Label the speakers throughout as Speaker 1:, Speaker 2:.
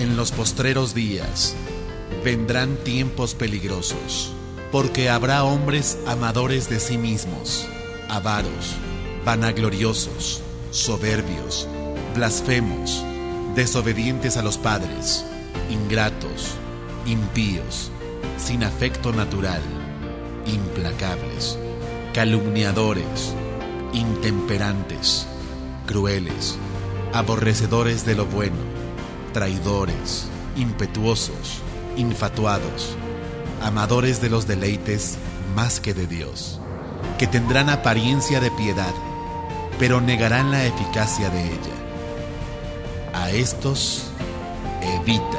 Speaker 1: En los postreros días vendrán tiempos peligrosos, porque habrá hombres amadores de sí mismos, avaros, vanagloriosos, soberbios, blasfemos, desobedientes a los padres, ingratos, impíos, sin afecto natural, implacables, calumniadores, intemperantes, crueles, aborrecedores de lo bueno, traidores, impetuosos, infatuados, amadores de los deleites más que de Dios, que tendrán apariencia de piedad, pero negarán la eficacia de ella. A estos evita.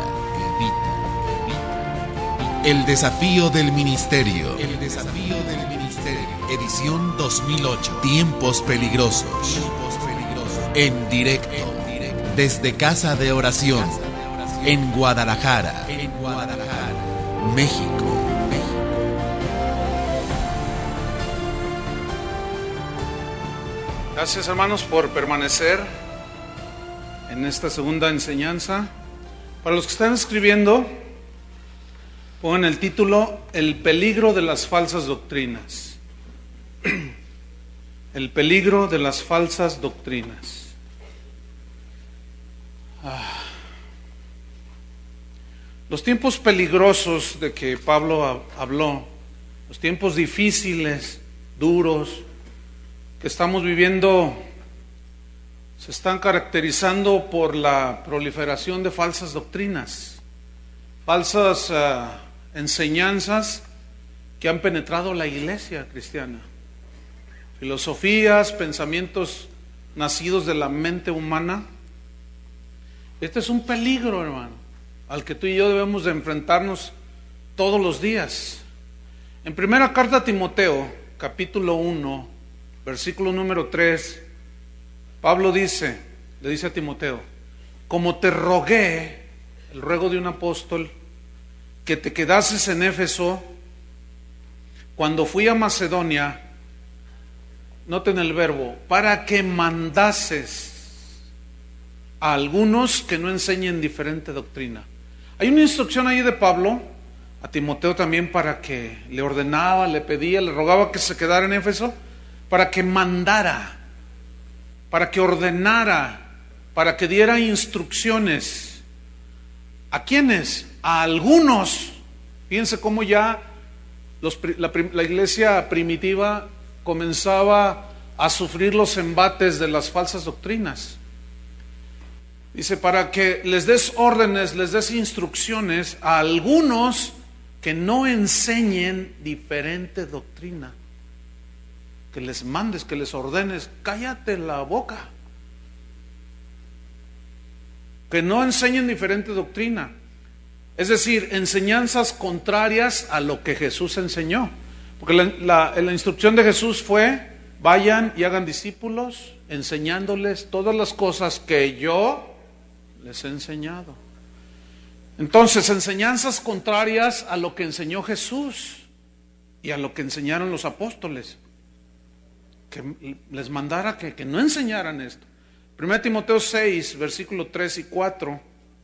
Speaker 1: El desafío del ministerio. Edición 2008. Tiempos peligrosos. En directo. Desde Casa de Oración. En Guadalajara. México.
Speaker 2: Gracias, hermanos, por permanecer en esta segunda enseñanza. Para los que están escribiendo, pongan el título: El peligro de las falsas doctrinas. El peligro de las falsas doctrinas. Los tiempos peligrosos de que Pablo habló, los tiempos difíciles, duros, que estamos viviendo, se están caracterizando por la proliferación de falsas doctrinas, falsas enseñanzas que han penetrado la iglesia cristiana, filosofías, pensamientos nacidos de la mente humana. Este es un peligro, hermano, al que tú y yo debemos de enfrentarnos todos los días. En primera carta a Timoteo, capítulo 1, versículo número 3, Pablo le dice a Timoteo: como te rogué, el ruego de un apóstol, que te quedases en Éfeso cuando fui a Macedonia, noten el verbo, para que mandases a algunos que no enseñen diferente doctrina. Hay una instrucción ahí de Pablo a Timoteo también, para que le ordenaba, le pedía, le rogaba que se quedara en Éfeso, para que mandara, para que ordenara, para que diera instrucciones. ¿A quiénes? A algunos. Fíjense cómo ya la iglesia primitiva comenzaba a sufrir los embates de las falsas doctrinas. Dice, para que les des órdenes, les des instrucciones a algunos que no enseñen diferente doctrina. Que les mandes, que les ordenes, cállate la boca. Que no enseñen diferente doctrina. Es decir, enseñanzas contrarias a lo que Jesús enseñó. Porque la instrucción de Jesús fue: vayan y hagan discípulos, enseñándoles todas las cosas que yo les he enseñado. Entonces, enseñanzas contrarias a lo que enseñó Jesús y a lo que enseñaron los apóstoles. Que les mandara que no enseñaran esto. 1 Timoteo 6, versículo 3 y 4.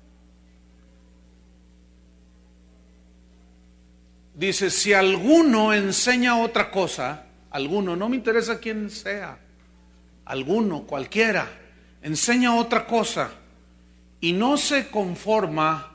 Speaker 2: Dice: si alguno enseña otra cosa, alguno, no me interesa quién sea, alguno, cualquiera, enseña otra cosa y no se conforma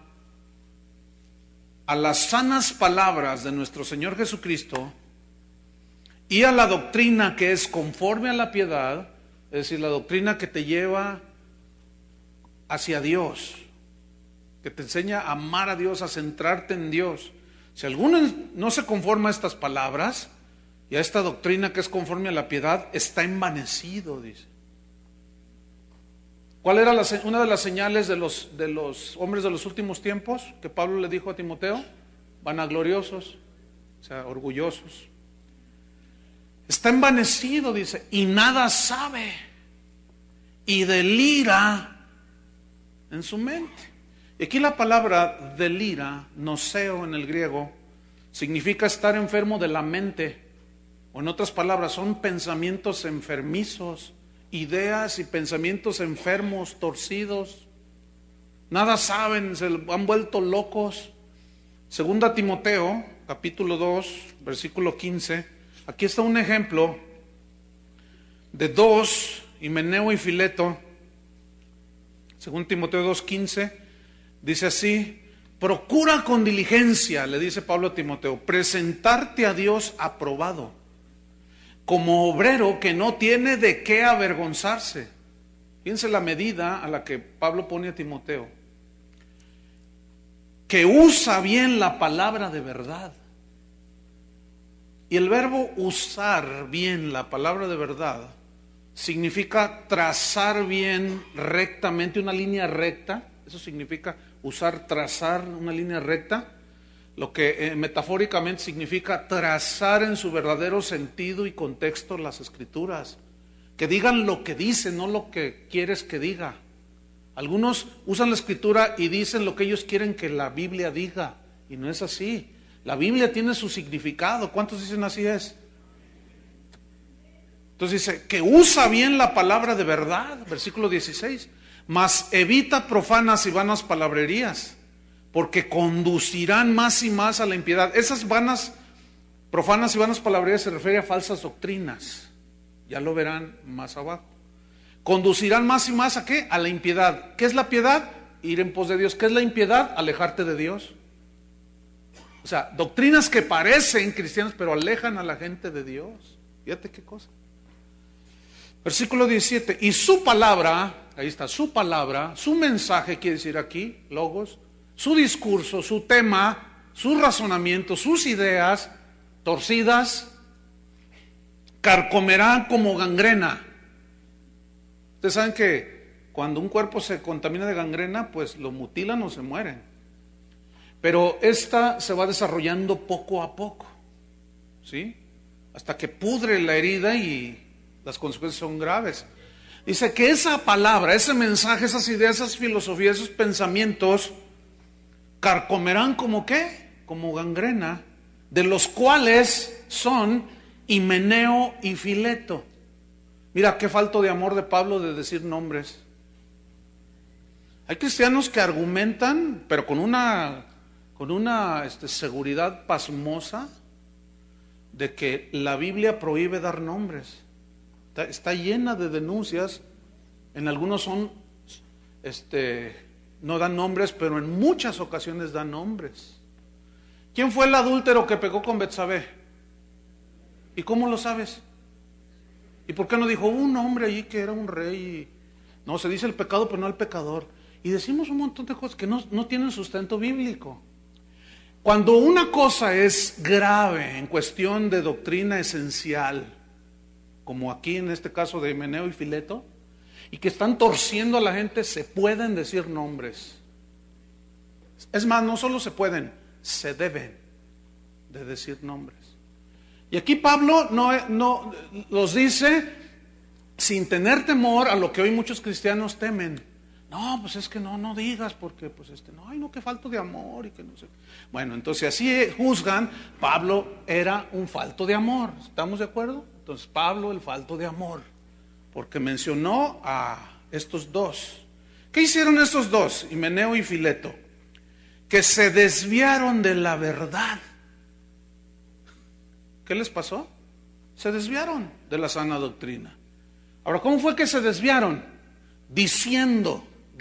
Speaker 2: a las sanas palabras de nuestro Señor Jesucristo y a la doctrina que es conforme a la piedad, es decir, la doctrina que te lleva hacia Dios, que te enseña a amar a Dios, a centrarte en Dios. Si alguno no se conforma a estas palabras y a esta doctrina que es conforme a la piedad, está envanecido, dice. ¿Cuál era una de las señales de los hombres de los últimos tiempos que Pablo le dijo a Timoteo? Vanagloriosos, o sea, orgullosos. Está envanecido, dice, y nada sabe, y delira en su mente. Y aquí la palabra delira, noseo en el griego, significa estar enfermo de la mente, o en otras palabras, son pensamientos enfermizos, ideas y pensamientos enfermos, torcidos. nada saben, se han vuelto locos. Segunda Timoteo, capítulo 2, versículo 15. Aquí está un ejemplo de dos, Himeneo y Fileto. Según Timoteo 2:15, dice así: procura con diligencia, le dice Pablo a Timoteo, presentarte a Dios aprobado, como obrero que no tiene de qué avergonzarse. Fíjense la medida a la que Pablo pone a Timoteo, que usa bien la palabra de verdad. Y el verbo usar bien la palabra de verdad significa trazar bien rectamente una línea recta. Eso significa usar, trazar una línea recta, lo que metafóricamente significa trazar en su verdadero sentido y contexto las escrituras, que digan lo que dicen, no lo que quieres que diga. Algunos usan la escritura y dicen lo que ellos quieren que la Biblia diga, y no es así. La Biblia tiene su significado. ¿Cuántos dicen así es? Entonces dice, que usa bien la palabra de verdad, versículo 16, mas evita profanas y vanas palabrerías, porque conducirán más y más a la impiedad. Esas profanas y vanas palabrerías se refieren a falsas doctrinas. Ya lo verán más abajo. Conducirán más y más ¿a qué? A la impiedad. ¿Qué es la piedad? Ir en pos de Dios. ¿Qué es la impiedad? Alejarte de Dios. O sea, doctrinas que parecen cristianas pero alejan a la gente de Dios. Fíjate qué cosa. Versículo 17, y su palabra, ahí está, su palabra, su mensaje, quiere decir aquí, logos, su discurso, su tema, sus razonamientos, sus ideas torcidas, carcomerán como gangrena. Ustedes saben que cuando un cuerpo se contamina de gangrena, pues lo mutilan o se mueren. Pero esta se va desarrollando poco a poco, ¿sí? Hasta que pudre la herida y las consecuencias son graves. Dice que esa palabra, ese mensaje, esas ideas, esas filosofías, esos pensamientos carcomerán como ¿qué? Como gangrena, de los cuales son Himeneo y Fileto. Mira qué falto de amor de Pablo de decir nombres. Hay cristianos que argumentan, pero con una seguridad pasmosa, de que la Biblia prohíbe dar nombres. Está llena de denuncias. En algunos son, no dan nombres, pero en muchas ocasiones dan nombres. ¿Quién fue el adúltero que pecó con Betsabé? ¿Y cómo lo sabes? ¿Y por qué no dijo un hombre allí que era un rey? No, se dice el pecado, pero no el pecador. Y decimos un montón de cosas que no tienen sustento bíblico. Cuando una cosa es grave en cuestión de doctrina esencial, como aquí en este caso de Himeneo y Fileto, y que están torciendo a la gente, se pueden decir nombres. Es más, no solo se pueden, se deben de decir nombres. Y aquí Pablo no los dice sin tener temor a lo que hoy muchos cristianos temen. No, pues es que no digas porque pues no, que falto de amor y que no sé. Bueno, entonces así juzgan, Pablo era un falto de amor, ¿estamos de acuerdo? Entonces Pablo el falto de amor, porque mencionó a estos dos. ¿Qué hicieron estos dos, Himeneo y Fileto? Que se desviaron de la verdad. ¿Qué les pasó? Se desviaron de la sana doctrina. Ahora, ¿cómo fue que se desviaron? Diciendo.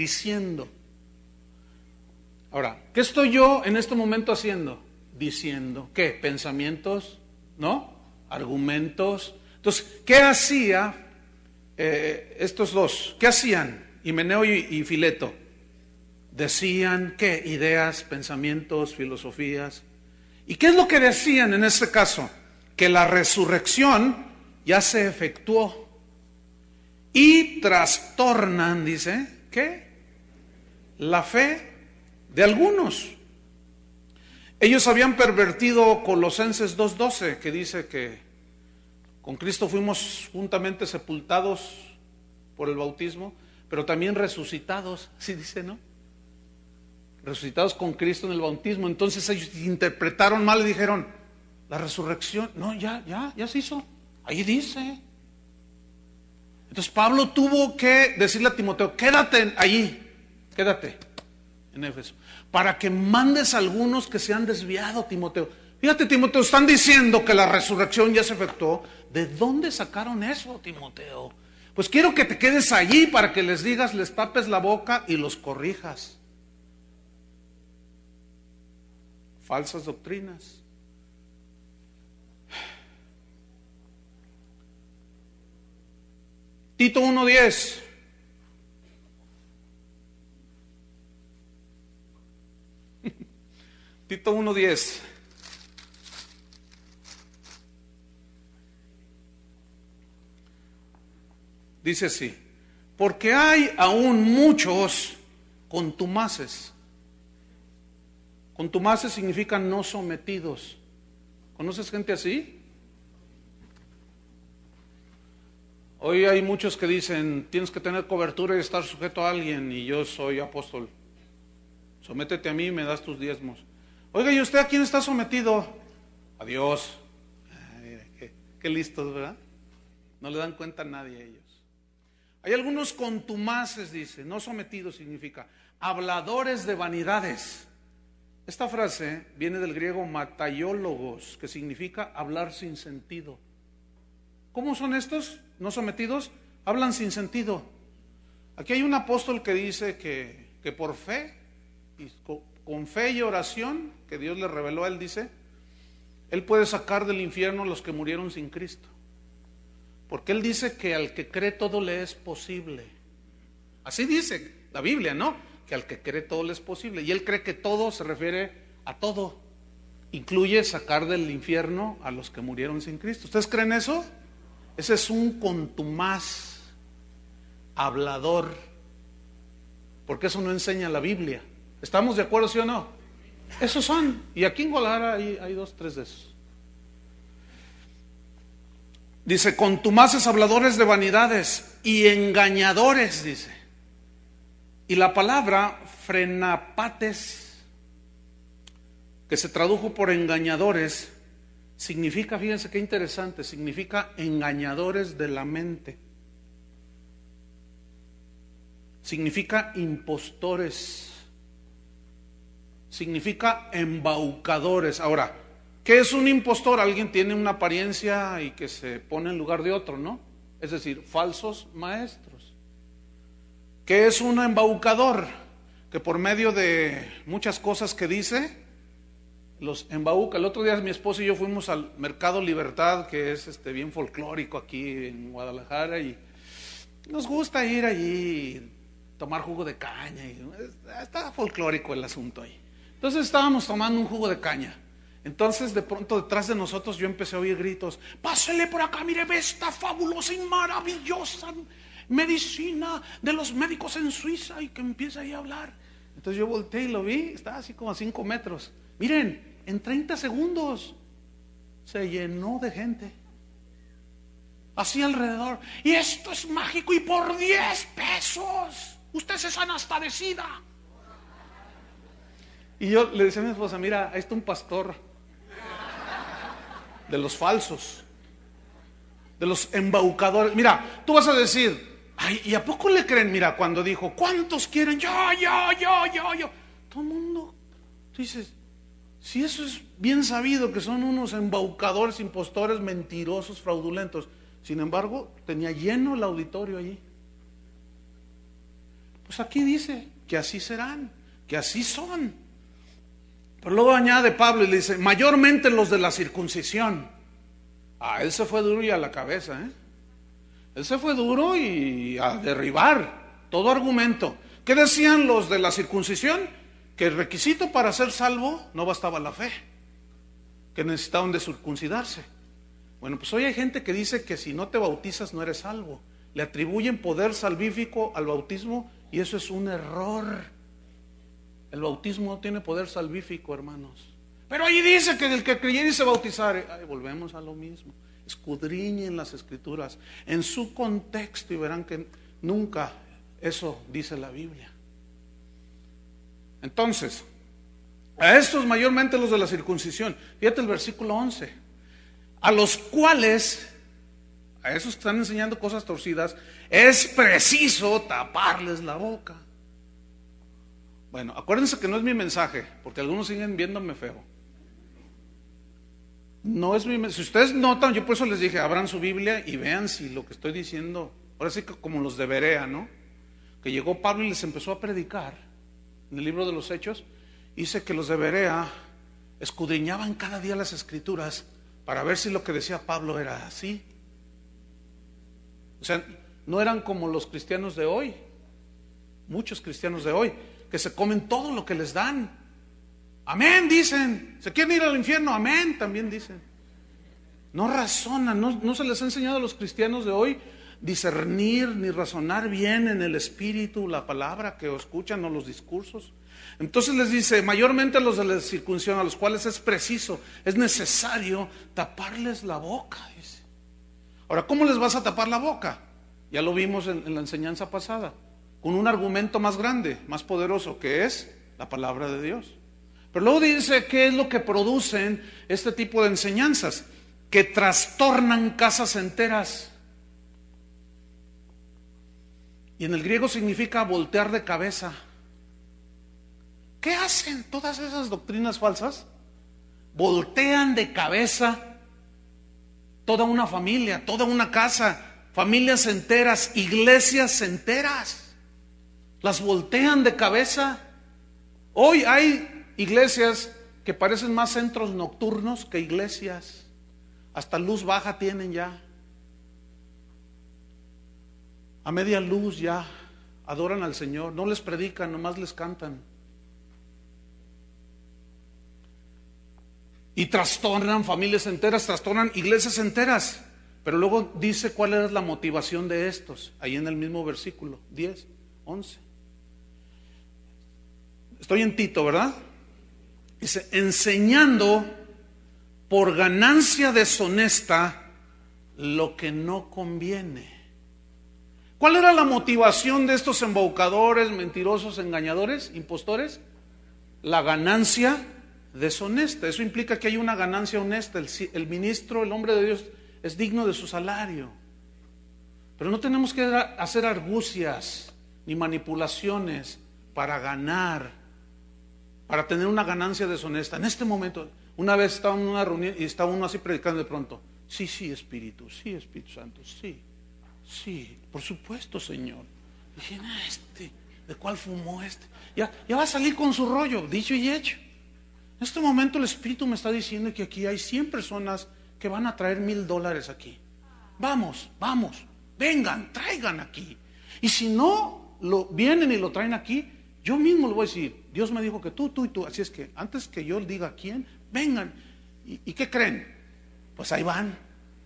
Speaker 2: Ahora, ¿qué estoy yo en este momento haciendo? Diciendo. ¿Qué? Pensamientos, ¿no? Argumentos. Entonces, ¿qué hacía estos dos? ¿Qué hacían? Himeneo y Fileto. Decían, ¿qué? Ideas, pensamientos, filosofías. ¿Y qué es lo que decían en este caso? Que la resurrección ya se efectuó. Y trastornan, dice, ¿qué? La fe de algunos. Ellos habían pervertido Colosenses 2:12, que dice que con Cristo fuimos juntamente sepultados por el bautismo, pero también resucitados, así dice, ¿no? Resucitados con Cristo en el bautismo. Entonces ellos interpretaron mal y dijeron, la resurrección, no, ya se hizo, ahí dice. Entonces Pablo tuvo que decirle a Timoteo, quédate allí, quédate. en Éfeso, para que mandes a algunos que se han desviado, Timoteo. Fíjate, Timoteo, están diciendo que la resurrección ya se efectuó. ¿De dónde sacaron eso, Timoteo? Pues quiero que te quedes allí para que les digas, les tapes la boca y los corrijas. Falsas doctrinas. Tito 1:10. Tito 1:10. Dice así: porque hay aún muchos contumaces. Contumaces significa no sometidos. ¿Conoces gente así? Hoy hay muchos que dicen, tienes que tener cobertura y estar sujeto a alguien, y yo soy apóstol. Sométete a mí y me das tus diezmos. Oiga, ¿y usted a quién está sometido? A Dios. Ay, qué listos, ¿verdad? No le dan cuenta a nadie a ellos. Hay algunos contumaces, dice, no sometidos significa habladores de vanidades. Esta frase viene del griego mataiólogos, que significa hablar sin sentido. ¿Cómo son estos no sometidos? Hablan sin sentido. Aquí hay un apóstol que dice que por fe, y con fe y oración que Dios le reveló a él, dice, él puede sacar del infierno a los que murieron sin Cristo. Porque él dice que al que cree todo le es posible. Así dice la Biblia, ¿no? Que al que cree todo le es posible. Y él cree que todo se refiere a todo. Incluye sacar del infierno a los que murieron sin Cristo. ¿Ustedes creen eso? Ese es un contumaz, hablador. Porque eso no enseña la Biblia. ¿Estamos de acuerdo, sí o no? Esos son. Y aquí en Guadalajara hay 2, 3 de esos. Dice, contumaces, habladores de vanidades y engañadores, dice. Y la palabra frenapates, que se tradujo por engañadores, significa, fíjense qué interesante, significa engañadores de la mente. Significa impostores. Significa embaucadores. Ahora, ¿qué es un impostor? Alguien tiene una apariencia y que se pone en lugar de otro, ¿no? Es decir, falsos maestros. ¿Qué es un embaucador? Que por medio de muchas cosas que dice, los embauca. El otro día mi esposo y yo fuimos al Mercado Libertad, que es bien folclórico aquí en Guadalajara, y nos gusta ir allí, tomar jugo de caña, y está folclórico el asunto ahí. Entonces estábamos tomando un jugo de caña. Entonces de pronto detrás de nosotros yo empecé a oír gritos, pásele por acá, mire, ve esta fabulosa y maravillosa medicina de los médicos en Suiza, y que empieza ahí a hablar. Entonces yo volteé y lo vi, estaba así como a 5 metros. Miren, en 30 segundos se llenó de gente, así alrededor. Y esto es mágico, y por 10 pesos usted se sana hasta de sida. Y yo le decía a mi esposa, mira, ahí está un pastor de los falsos, de los embaucadores. Mira, tú vas a decir, ay, ¿y a poco le creen? Mira, cuando dijo, ¿cuántos quieren? Yo. Todo el mundo. Tú dices, si eso es bien sabido que son unos embaucadores, impostores, mentirosos, fraudulentos. Sin embargo, tenía lleno el auditorio allí. Pues aquí dice que así serán, que así son. Pero luego añade Pablo y le dice, mayormente los de la circuncisión. Él se fue duro y a la cabeza, Él se fue duro y a derribar todo argumento. ¿Qué decían los de la circuncisión? Que el requisito para ser salvo no bastaba la fe, que necesitaban de circuncidarse. Bueno, pues hoy hay gente que dice que si no te bautizas no eres salvo. Le atribuyen poder salvífico al bautismo, y eso es un error. El bautismo no tiene poder salvífico, hermanos. Pero ahí dice que el que creyere y se bautizare. Volvemos a lo mismo. Escudriñen las escrituras en su contexto y verán que nunca eso dice la Biblia. Entonces, a estos mayormente los de la circuncisión. Fíjate el versículo 11. A los cuales, a esos que están enseñando cosas torcidas, es preciso taparles la boca. Bueno, acuérdense que no es mi mensaje, porque algunos siguen viéndome feo. No es mi mensaje. Si ustedes notan, yo por eso les dije, abran su Biblia y vean si lo que estoy diciendo, ahora sí que como los de Berea, ¿no? Que llegó Pablo y les empezó a predicar en el libro de los Hechos. Dice que los de Berea escudriñaban cada día las Escrituras para ver si lo que decía Pablo era así. O sea, no eran como los cristianos de hoy, muchos cristianos de hoy, que se comen todo lo que les dan. Amén, dicen. ¿Se quieren ir al infierno? Amén, también dicen. No razonan, no se les ha enseñado a los cristianos de hoy discernir ni razonar bien en el espíritu la palabra que escuchan o los discursos. Entonces les dice, mayormente a los de la circuncisión, a los cuales es preciso, es necesario taparles la boca, dice. Ahora, ¿cómo les vas a tapar la boca? Ya lo vimos en la enseñanza pasada, con un argumento más grande, más poderoso, que es la palabra de Dios. Pero luego dice, ¿qué es lo que producen este tipo de enseñanzas? Que trastornan casas enteras. Y en el griego significa voltear de cabeza. ¿Qué hacen todas esas doctrinas falsas? Voltean de cabeza toda una familia, toda una casa, familias enteras, iglesias enteras. Las voltean de cabeza. Hoy hay iglesias que parecen más centros nocturnos que iglesias. Hasta luz baja tienen ya. A media luz ya adoran al Señor. No les predican, nomás les cantan. Y trastornan familias enteras, trastornan iglesias enteras. Pero luego dice cuál es la motivación de estos. Ahí en el mismo versículo 10, 11. Estoy en Tito, ¿verdad? Dice, enseñando por ganancia deshonesta lo que no conviene. ¿Cuál era la motivación de estos embaucadores, mentirosos, engañadores, impostores? La ganancia deshonesta. Eso implica que hay una ganancia honesta. El ministro, el hombre de Dios, es digno de su salario. Pero no tenemos que hacer argucias ni manipulaciones para ganar, para tener una ganancia deshonesta. En este momento, una vez estaba en una reunión y estaba uno así predicando de pronto. Sí, Espíritu Santo, sí. Sí, por supuesto, Señor. Dije, ¿de cuál fumó este? Ya va a salir con su rollo, dicho y hecho. En este momento el Espíritu me está diciendo que aquí hay 100 personas que van a traer $1,000 aquí. Vamos, vengan, traigan aquí. Y si no vienen y lo traen aquí, yo mismo le voy a decir, Dios me dijo que tú y tú. Así es que antes que yo diga quién, vengan. ¿Y qué creen? Pues ahí van.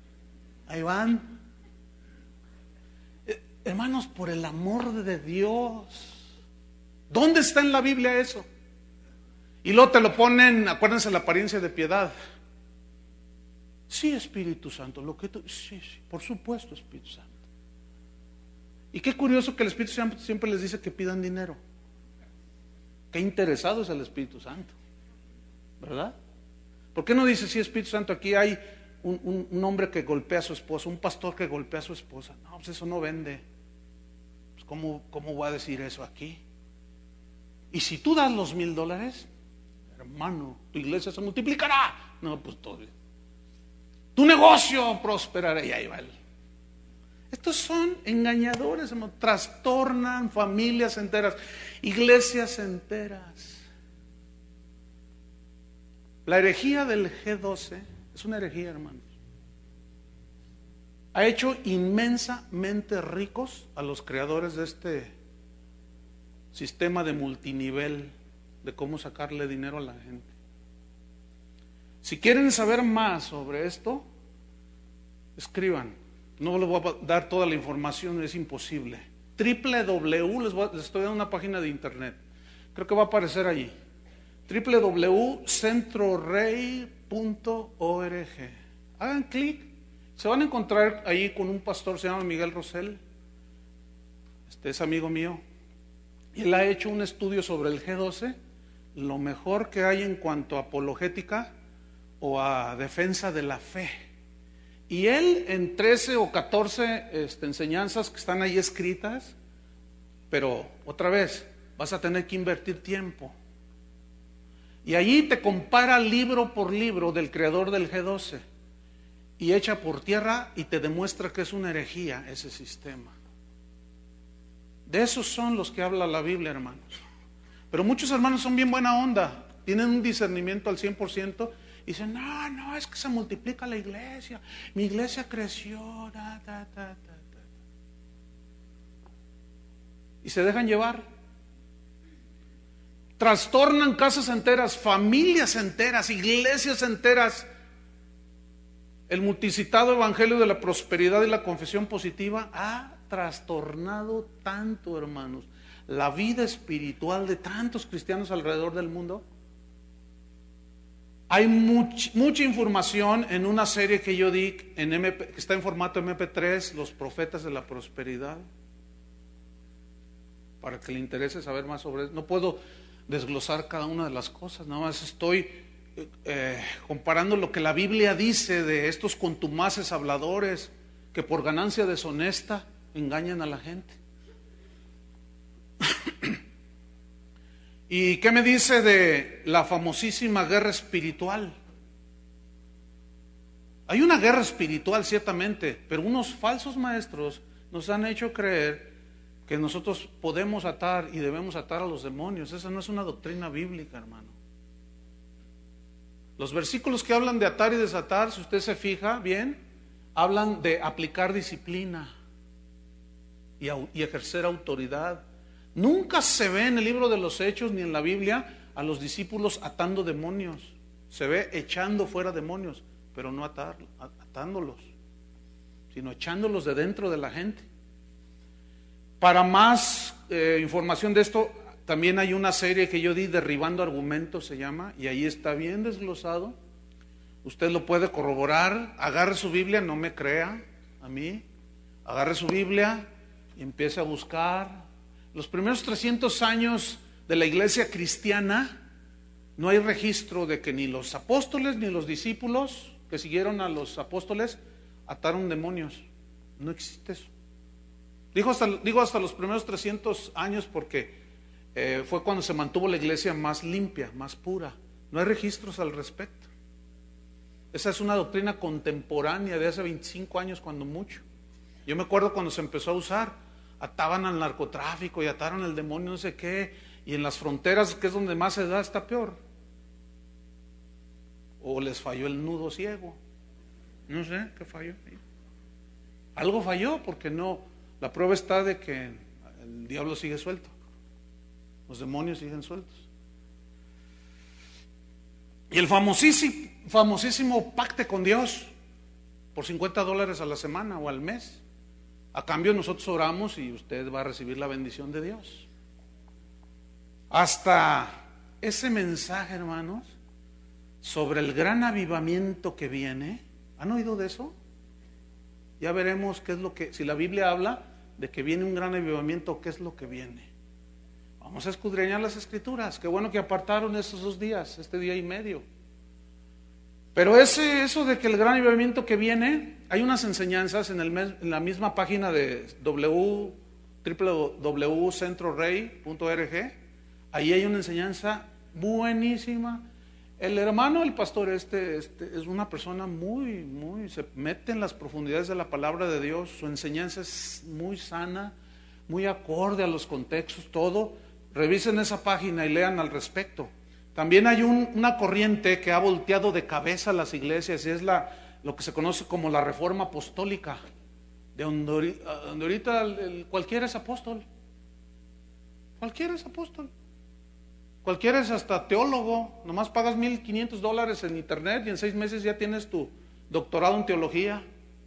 Speaker 2: Hermanos, por el amor de Dios, ¿dónde está en la Biblia eso? Y luego te lo ponen, acuérdense la apariencia de piedad. Sí, Espíritu Santo, sí, por supuesto, Espíritu Santo. Y qué curioso que el Espíritu Santo siempre les dice que pidan dinero. Qué interesado es el Espíritu Santo, ¿verdad? ¿Por qué no dice, sí, Espíritu Santo, aquí hay un hombre que golpea a su esposa, un pastor que golpea a su esposa? No, pues eso no vende. Pues ¿cómo voy a decir eso aquí? Y si tú das los $1,000, hermano, tu iglesia se multiplicará. No, pues todo. Tu negocio prosperará. Y ahí va. Estos son engañadores, hermano. Trastornan familias enteras, iglesias enteras. La herejía del G12 es una herejía, hermanos. Ha hecho inmensamente ricos a los creadores de este sistema de multinivel, de cómo sacarle dinero a la gente. Si quieren saber más sobre esto, escriban. No les voy a dar toda la información, es imposible. www, les estoy dando una página de internet. Creo que va a aparecer allí. www.centrorey.org. Hagan clic, se van a encontrar ahí con un pastor, se llama Miguel Rosell. Es amigo mío. Y él ha hecho un estudio sobre el G12, lo mejor que hay en cuanto a apologética o a defensa de la fe. Y él en 13 o 14 enseñanzas que están ahí escritas, pero otra vez, vas a tener que invertir tiempo. Y allí te compara libro por libro del creador del G12 y echa por tierra y te demuestra que es una herejía ese sistema. De esos son los que habla la Biblia, hermanos. Pero muchos hermanos son bien buena onda, tienen un discernimiento al 100% y dicen, no, es que se multiplica la iglesia, mi iglesia creció, y se dejan llevar. Trastornan casas enteras, familias enteras, iglesias enteras. El multicitado evangelio de la prosperidad y la confesión positiva ha trastornado tanto, hermanos, la vida espiritual de tantos cristianos alrededor del mundo. Hay mucha información en una serie que yo di que está en formato MP3, Los Profetas de la Prosperidad, para que le interese saber más sobre eso. No puedo desglosar cada una de las cosas, nada más estoy comparando lo que la Biblia dice de estos contumaces habladores que por ganancia deshonesta engañan a la gente. ¿Y qué me dice de la famosísima guerra espiritual? Hay una guerra espiritual ciertamente, pero unos falsos maestros nos han hecho creer que nosotros podemos atar y debemos atar a los demonios. Esa no es una doctrina bíblica, hermano. Los versículos que hablan de atar y desatar, si usted se fija bien, hablan de aplicar disciplina y ejercer autoridad. Nunca se ve en el libro de los Hechos ni en la Biblia a los discípulos atando demonios. Se ve echando fuera demonios, pero no atándolos, sino echándolos de dentro de la gente. Para más información de esto, también hay una serie que yo di, Derribando Argumentos se llama, y ahí está bien desglosado. Usted lo puede corroborar. Agarre su Biblia, no me crea a mí. Agarre su Biblia y empiece a buscar. Los primeros 300 años de la iglesia cristiana, no hay registro de que ni los apóstoles ni los discípulos que siguieron a los apóstoles ataron demonios. No existe eso. Digo hasta los primeros 300 años porque fue cuando se mantuvo la iglesia más limpia, más pura. No hay registros al respecto. Esa es una doctrina contemporánea de hace 25 años cuando mucho. Yo me acuerdo cuando se empezó a usar, ataban al narcotráfico y ataron al demonio no sé qué, y en las fronteras, que es donde más se da, está peor. O les falló el nudo ciego. No sé, ¿qué falló? Algo falló porque no, la prueba está de que el diablo sigue suelto. Los demonios siguen sueltos. Y el famosísimo pacte con Dios por $50 a la semana o al mes. A cambio nosotros oramos y usted va a recibir la bendición de Dios. Hasta ese mensaje, hermanos, sobre el gran avivamiento que viene. ¿Han oído de eso? Ya veremos qué es lo que, si la Biblia habla de que viene un gran avivamiento, ¿qué es lo que viene? Vamos a escudriñar las Escrituras. Qué bueno que apartaron esos 2 días, este día y medio. Pero eso de que el gran avivamiento que viene, hay unas enseñanzas en la misma página de www.centrorey.org. Ahí hay una enseñanza buenísima. El hermano, el pastor es una persona muy, se mete en las profundidades de la palabra de Dios. Su enseñanza es muy sana, muy acorde a los contextos, todo. Revisen esa página y lean al respecto. También hay una corriente que ha volteado de cabeza a las iglesias y es lo que se conoce como la Reforma Apostólica, de donde ahorita cualquiera es apóstol. Cualquiera es apóstol. Cualquiera es hasta teólogo. Nomás pagas $1,500 en internet y en 6 meses ya tienes tu doctorado en teología.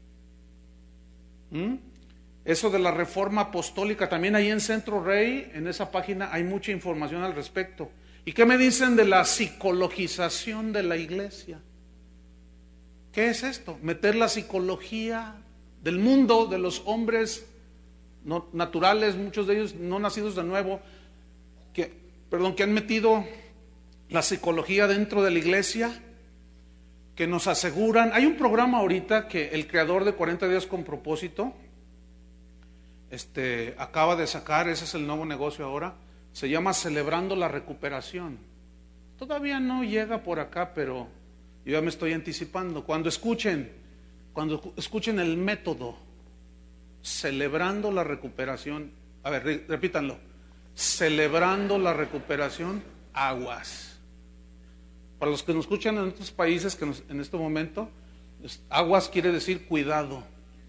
Speaker 2: Eso de la Reforma Apostólica, también ahí en Centro Rey, en esa página hay mucha información al respecto. ¿Y qué me dicen de la psicologización de la iglesia? ¿Qué es esto? Meter la psicología del mundo, de los hombres naturales, muchos de ellos no nacidos de nuevo, que han metido la psicología dentro de la iglesia, que nos aseguran. Hay un programa ahorita que el creador de 40 días con propósito acaba de sacar, ese es el nuevo negocio ahora, Se llama Celebrando la Recuperación. Todavía no llega por acá, pero yo ya me estoy anticipando. Cuando escuchen el método, Celebrando la Recuperación, a ver, repítanlo, Celebrando la Recuperación, aguas. Para los que nos escuchan en otros países en este momento, aguas quiere decir cuidado.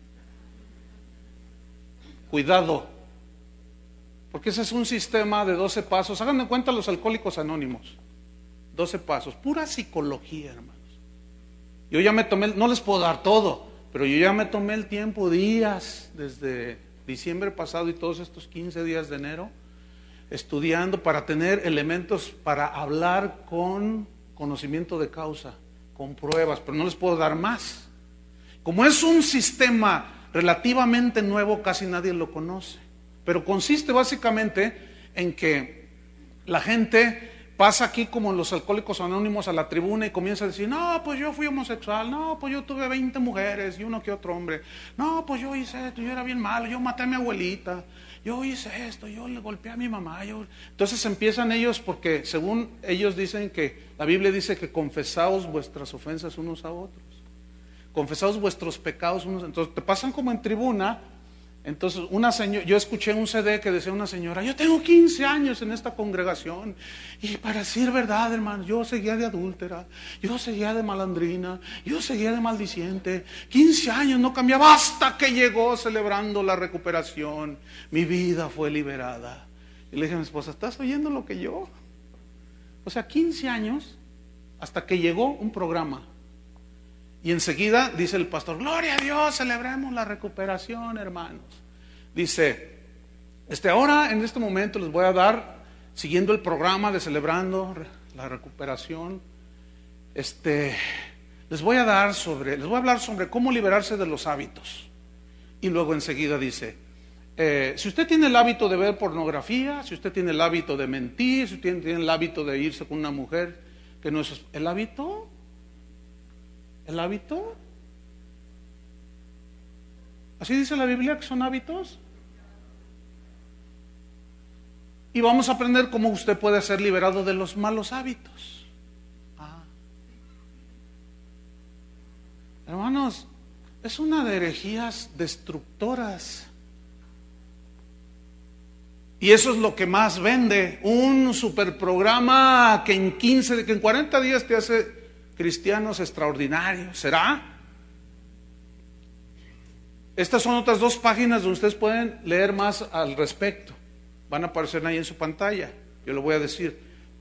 Speaker 2: Cuidado. Porque ese es un sistema de 12 pasos. Hagan de cuenta los alcohólicos anónimos. 12 pasos, pura psicología, hermanos. Yo ya me tomé, no les puedo dar todo, pero yo ya me tomé el tiempo, días, desde diciembre pasado y todos estos 15 días de enero, estudiando para tener elementos para hablar con conocimiento de causa, con pruebas, pero no les puedo dar más. Como es un sistema relativamente nuevo, casi nadie lo conoce, pero consiste básicamente en que la gente pasa aquí como en los alcohólicos anónimos a la tribuna y comienza a decir, no, pues yo fui homosexual, no, pues yo tuve 20 mujeres y uno que otro hombre, no, pues yo hice esto, yo era bien malo, yo maté a mi abuelita, yo hice esto, yo le golpeé a mi mamá. Entonces empiezan ellos, porque según ellos dicen que, la Biblia dice que confesaos vuestras ofensas unos a otros, confesaos vuestros pecados unos, entonces te pasan como en tribuna. Entonces una señora, yo escuché un CD que decía una señora, yo tengo 15 años en esta congregación y para decir verdad, hermano, yo seguía de adúltera, yo seguía de malandrina, yo seguía de maldiciente, 15 años no cambiaba hasta que llegó Celebrando la Recuperación, mi vida fue liberada. Y le dije a mi esposa, ¿estás oyendo lo que yo? O sea, 15 años hasta que llegó un programa. Y enseguida dice el pastor, gloria a Dios, celebremos la recuperación, hermanos. Dice, ahora en este momento les voy a dar, siguiendo el programa de Celebrando la Recuperación, les voy a hablar sobre cómo liberarse de los hábitos. Y luego enseguida dice, si usted tiene el hábito de ver pornografía, si usted tiene el hábito de mentir, si usted tiene el hábito de irse con una mujer que no es el hábito. ¿El hábito? ¿Así dice la Biblia que son hábitos? Y vamos a aprender cómo usted puede ser liberado de los malos hábitos. Hermanos, es una de herejías destructoras. Y eso es lo que más vende. Un super programa que en 40 días te hace cristianos extraordinarios. ¿Será? Estas son otras 2 páginas donde ustedes pueden leer más al respecto. Van a aparecer ahí en su pantalla. Yo le voy a decir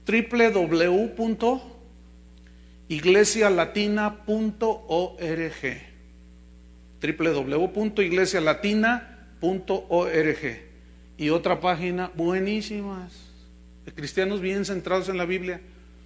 Speaker 2: www.iglesialatina.org www.iglesialatina.org. Y otra página buenísimas de cristianos bien centrados en la Biblia,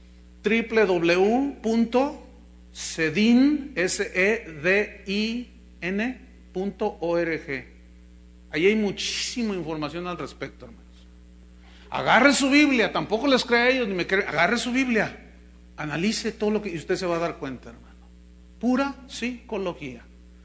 Speaker 2: www.sedin.org. Ahí hay muchísima información al respecto, hermanos. Agarre su Biblia, tampoco les crea a ellos ni me creen. Agarre su Biblia, analice todo lo que y usted se va a dar cuenta, hermano. Pura psicología.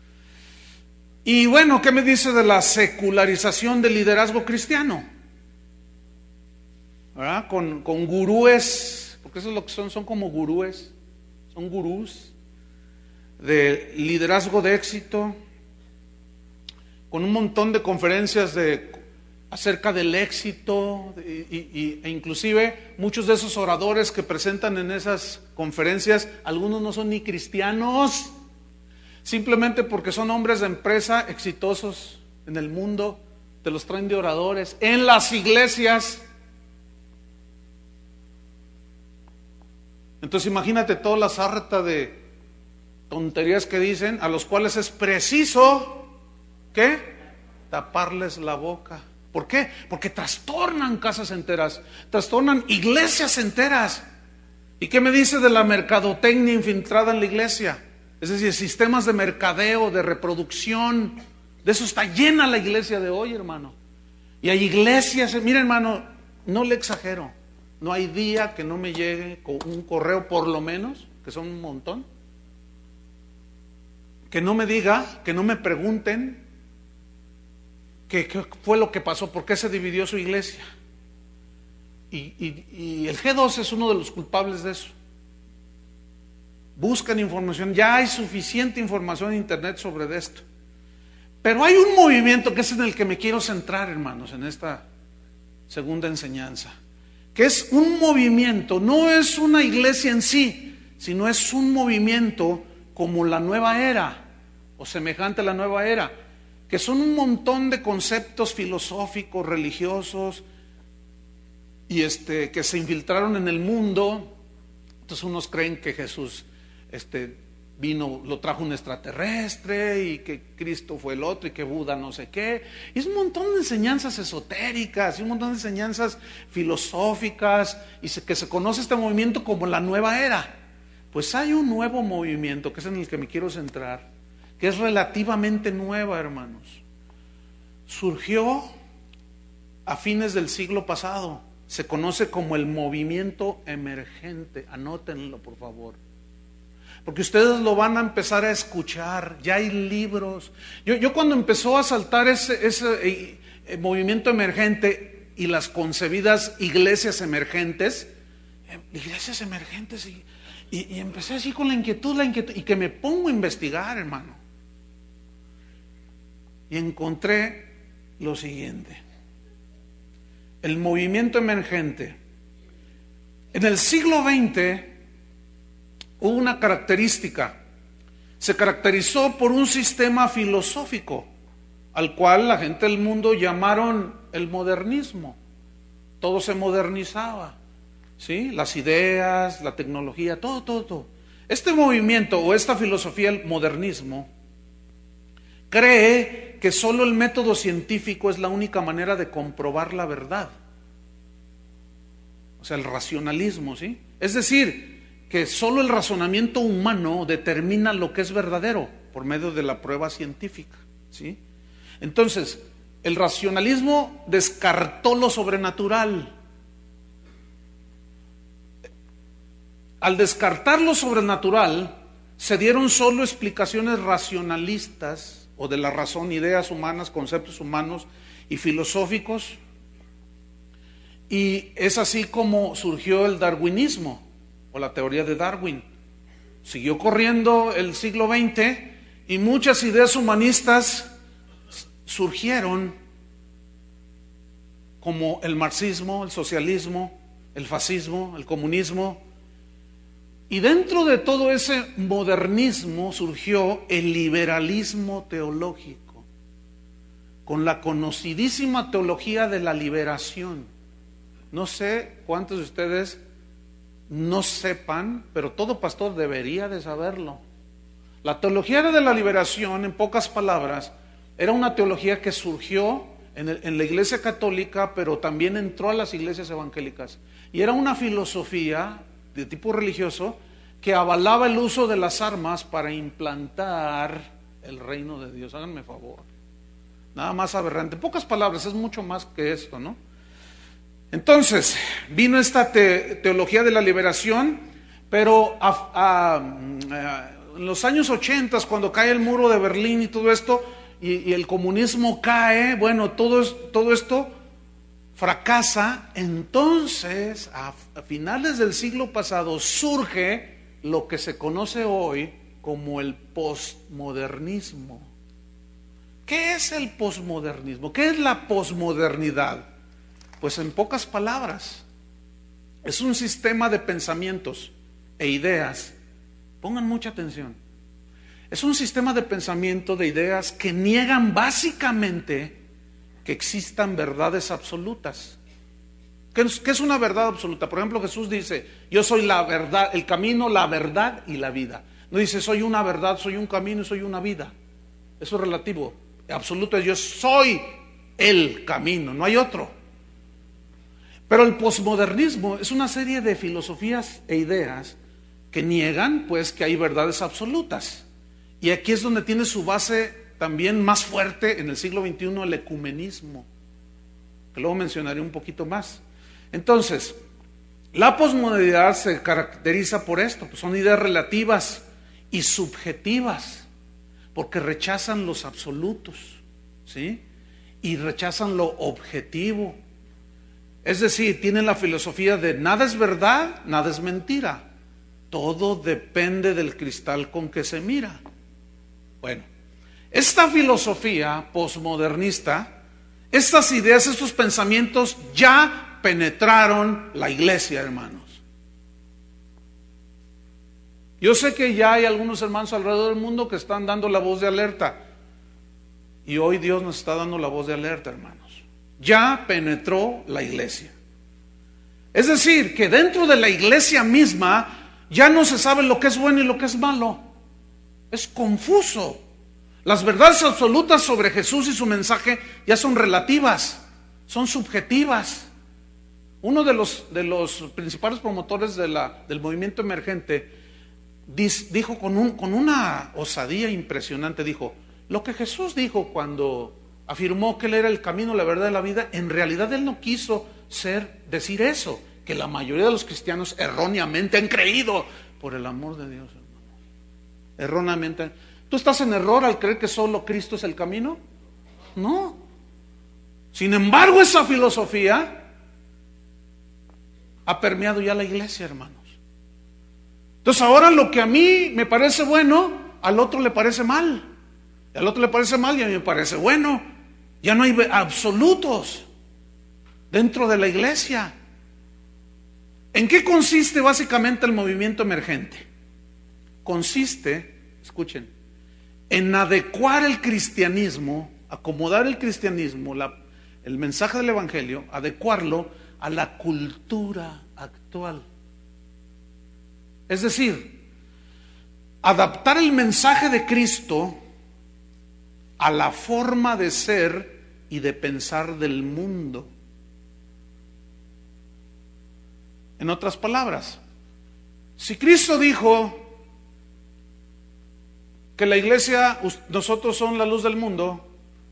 Speaker 2: Y bueno, ¿qué me dice de la secularización del liderazgo cristiano? ¿Verdad? Con gurúes. Porque eso es lo que son como gurúes, son gurús de liderazgo de éxito, con un montón de conferencias acerca del éxito, e inclusive muchos de esos oradores que presentan en esas conferencias, algunos no son ni cristianos, simplemente porque son hombres de empresa exitosos en el mundo, te los traen de oradores en las iglesias. Entonces imagínate toda la sarta de tonterías que dicen, a los cuales es preciso, ¿qué? Taparles la boca. ¿Por qué? Porque trastornan casas enteras, trastornan iglesias enteras. ¿Y qué me dice de la mercadotecnia infiltrada en la iglesia? Es decir, sistemas de mercadeo, de reproducción, de eso está llena la iglesia de hoy, hermano. Y hay iglesias, mira, hermano, no le exagero. No hay día que no me llegue un correo, por lo menos, que son un montón, que no me diga, que no me pregunten qué fue lo que pasó, por qué se dividió su iglesia. Y el G12 es uno de los culpables de eso. Buscan información, ya hay suficiente información en internet sobre esto. Pero hay un movimiento que es en el que me quiero centrar, hermanos, en esta segunda enseñanza. Que es un movimiento, no es una iglesia en sí, sino es un movimiento como la nueva era, o semejante a la nueva era, que son un montón de conceptos filosóficos, religiosos, y que se infiltraron en el mundo. Entonces unos creen que Jesús vino, lo trajo un extraterrestre, y que Cristo fue el otro, y que Buda no sé qué. Y es un montón de enseñanzas esotéricas, y un montón de enseñanzas filosóficas, y que se conoce este movimiento como la nueva era. Pues hay un nuevo movimiento, que es en el que me quiero centrar, que es relativamente nueva, hermanos. Surgió a fines del siglo pasado. Se conoce como el movimiento emergente. Anótenlo, por favor, porque ustedes lo van a empezar a escuchar. Ya hay libros. Yo cuando empezó a saltar ese movimiento emergente y las concebidas iglesias emergentes, y empecé así con la inquietud, y que me pongo a investigar, hermano, y encontré lo siguiente: el movimiento emergente en el siglo XX hubo una característica. Se caracterizó por un sistema filosófico al cual la gente del mundo llamaron el modernismo. Todo se modernizaba, ¿sí? Las ideas, la tecnología, todo. Este movimiento o esta filosofía, el modernismo, cree que solo el método científico es la única manera de comprobar la verdad. O sea, el racionalismo, ¿sí? Es decir, que solo el razonamiento humano determina lo que es verdadero por medio de la prueba científica, ¿sí? Entonces, el racionalismo descartó lo sobrenatural. Al descartar lo sobrenatural, se dieron solo explicaciones racionalistas, o de la razón, ideas humanas, conceptos humanos y filosóficos. Y es así como surgió el darwinismo, o la teoría de Darwin. Siguió corriendo el siglo XX y muchas ideas humanistas surgieron, como el marxismo, el socialismo, el fascismo, el comunismo. Y dentro de todo ese modernismo surgió el liberalismo teológico, con la conocidísima teología de la liberación. No sé cuántos de ustedes no sepan, pero todo pastor debería de saberlo. La teología de la liberación, en pocas palabras, era una teología que surgió en la iglesia católica, pero también entró a las iglesias evangélicas. Y era una filosofía de tipo religioso que avalaba el uso de las armas para implantar el reino de Dios. Háganme favor. Nada más aberrante. En pocas palabras, es mucho más que esto, ¿no? Entonces, vino esta teología de la liberación, pero en los años 80, cuando cae el muro de Berlín y todo esto, y el comunismo cae, bueno, todo esto fracasa. Entonces, a finales del siglo pasado, surge lo que se conoce hoy como el posmodernismo. ¿Qué es el posmodernismo? ¿Qué es la posmodernidad? Pues en pocas palabras, es un sistema de pensamientos e ideas. Pongan mucha atención. Es un sistema de pensamiento, de ideas que niegan básicamente que existan verdades absolutas. ¿Qué es una verdad absoluta? Por ejemplo, Jesús dice: yo soy la verdad, el camino, la verdad y la vida. No dice soy una verdad, soy un camino y soy una vida. Eso es relativo. Absoluto es yo soy el camino, no hay otro. Pero el posmodernismo es una serie de filosofías e ideas que niegan, pues, que hay verdades absolutas. Y aquí es donde tiene su base también más fuerte en el siglo XXI el ecumenismo, que luego mencionaré un poquito más. Entonces, la posmodernidad se caracteriza por esto, pues son ideas relativas y subjetivas, porque rechazan los absolutos, ¿sí? Y rechazan lo objetivo. Es decir, tienen la filosofía de nada es verdad, nada es mentira. Todo depende del cristal con que se mira. Bueno, esta filosofía posmodernista, estas ideas, estos pensamientos ya penetraron la iglesia, hermanos. Yo sé que ya hay algunos hermanos alrededor del mundo que están dando la voz de alerta. Y hoy Dios nos está dando la voz de alerta, hermanos. Ya penetró la iglesia. Es decir, que dentro de la iglesia misma ya no se sabe lo que es bueno y lo que es malo. Es confuso. Las verdades absolutas sobre Jesús y su mensaje ya son relativas, son subjetivas. Uno de los principales promotores del movimiento emergente dijo con una osadía impresionante, dijo, lo que Jesús dijo cuando afirmó que Él era el camino, la verdad y la vida, en realidad Él no quiso decir eso, que la mayoría de los cristianos erróneamente han creído, por el amor de Dios, hermanos. Erróneamente. ¿Tú estás en error al creer que solo Cristo es el camino? No. Sin embargo, esa filosofía ha permeado ya la iglesia, hermanos. Entonces ahora lo que a mí me parece bueno, al otro le parece mal. Y al otro le parece mal y a mí me parece bueno. Ya no hay absolutos dentro de la iglesia. ¿En qué consiste básicamente el movimiento emergente? Consiste, escuchen, en adecuar el cristianismo, acomodar el cristianismo, el mensaje del evangelio, adecuarlo a la cultura actual. Es decir, adaptar el mensaje de Cristo a la forma de ser y de pensar del mundo. En otras palabras, si Cristo dijo que la iglesia, nosotros son la luz del mundo,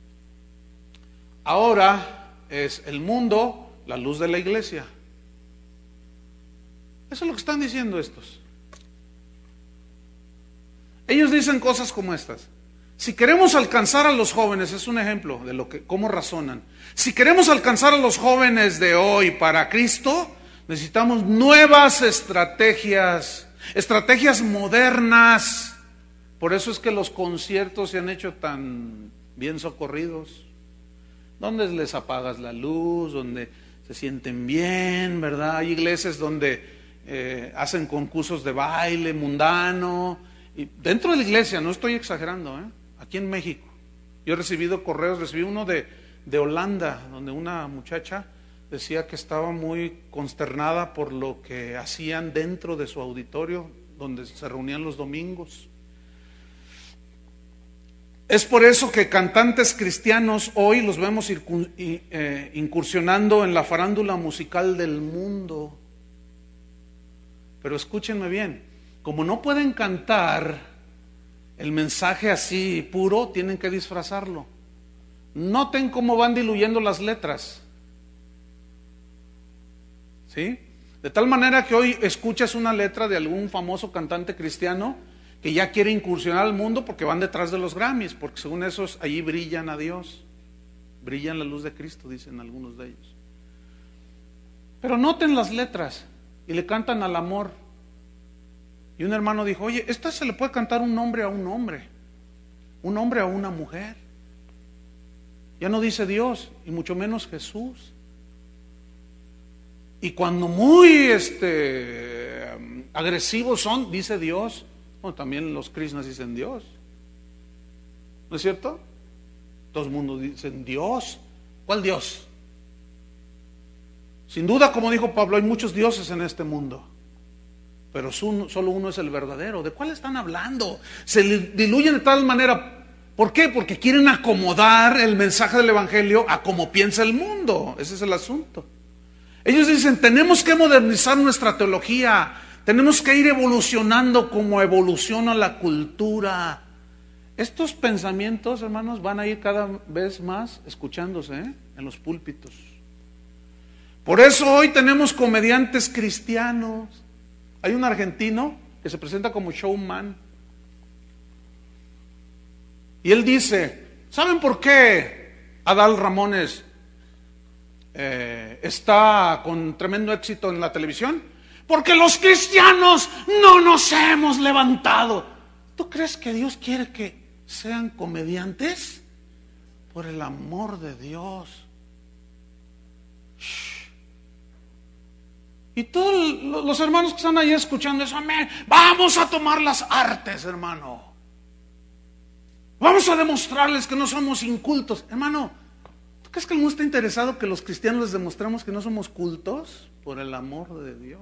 Speaker 2: ahora es el mundo la luz de la iglesia. Eso es lo que están diciendo estos. Ellos dicen cosas como estas. Si queremos alcanzar a los jóvenes, es un ejemplo de cómo razonan. Si queremos alcanzar a los jóvenes de hoy para Cristo, necesitamos nuevas estrategias modernas. Por eso es que los conciertos se han hecho tan bien socorridos. Donde les apagas la luz, donde se sienten bien, ¿verdad? Hay iglesias donde hacen concursos de baile mundano. Y dentro de la iglesia, no estoy exagerando, aquí en México. Yo he recibido correos, recibí uno de Holanda, donde una muchacha decía que estaba muy consternada por lo que hacían dentro de su auditorio, donde se reunían los domingos. Es por eso que cantantes cristianos hoy los vemos incursionando en la farándula musical del mundo. Pero escúchenme bien, como no pueden cantar el mensaje así puro, tienen que disfrazarlo. Noten cómo van diluyendo las letras. ¿Sí? De tal manera que hoy escuchas una letra de algún famoso cantante cristiano que ya quiere incursionar al mundo porque van detrás de los Grammys, porque según esos allí brillan a Dios, brillan la luz de Cristo, dicen algunos de ellos. Pero noten las letras y le cantan al amor. Y un hermano dijo, oye, esta se le puede cantar un hombre a un hombre a una mujer. Ya no dice Dios, y mucho menos Jesús. Y cuando muy agresivos son, dice Dios. Bueno, también los krishnas dicen Dios, ¿no es cierto? Todo el mundo dicen Dios. ¿Cuál Dios? Sin duda, como dijo Pablo, hay muchos dioses en este mundo, pero solo uno es el verdadero. ¿De cuál están hablando? Se diluyen de tal manera. ¿Por qué? Porque quieren acomodar el mensaje del evangelio a como piensa el mundo. Ese es el asunto. Ellos dicen, tenemos que modernizar nuestra teología, tenemos que ir evolucionando como evoluciona la cultura. Estos pensamientos, hermanos, van a ir cada vez más escuchándose en los púlpitos. Por eso hoy tenemos comediantes cristianos. Hay un argentino que se presenta como showman. Y él dice, ¿saben por qué Adal Ramones está con tremendo éxito en la televisión? Porque los cristianos no nos hemos levantado. ¿Tú crees que Dios quiere que sean comediantes? Por el amor de Dios. Shh. Y todos los hermanos que están ahí escuchando eso, amén, vamos a tomar las artes, hermano. Vamos a demostrarles que no somos incultos. Hermano, ¿tú crees que el mundo está interesado que los cristianos les demostremos que no somos cultos? Por el amor de Dios.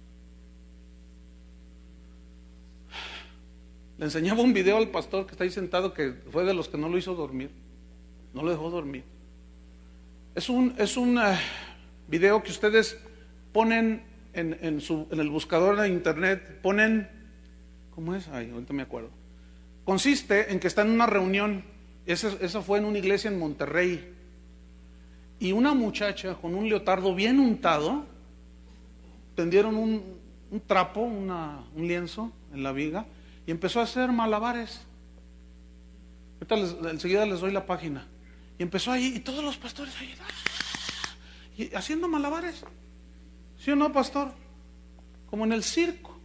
Speaker 2: Le enseñaba un video al pastor que está ahí sentado, que fue de los que no lo hizo dormir. No lo dejó dormir. Es un video que ustedes ponen en el buscador de internet. Ponen, ¿cómo es? Ay, ahorita me acuerdo. Consiste en que está en una reunión. Esa fue en una iglesia en Monterrey. Y una muchacha con un leotardo bien untado, tendieron un trapo, un lienzo en la viga, y empezó a hacer malabares. Ahorita enseguida les doy la página. Y empezó ahí, y todos los pastores ahí, y haciendo malabares. ¿Sí o no, pastor? Como en el circo.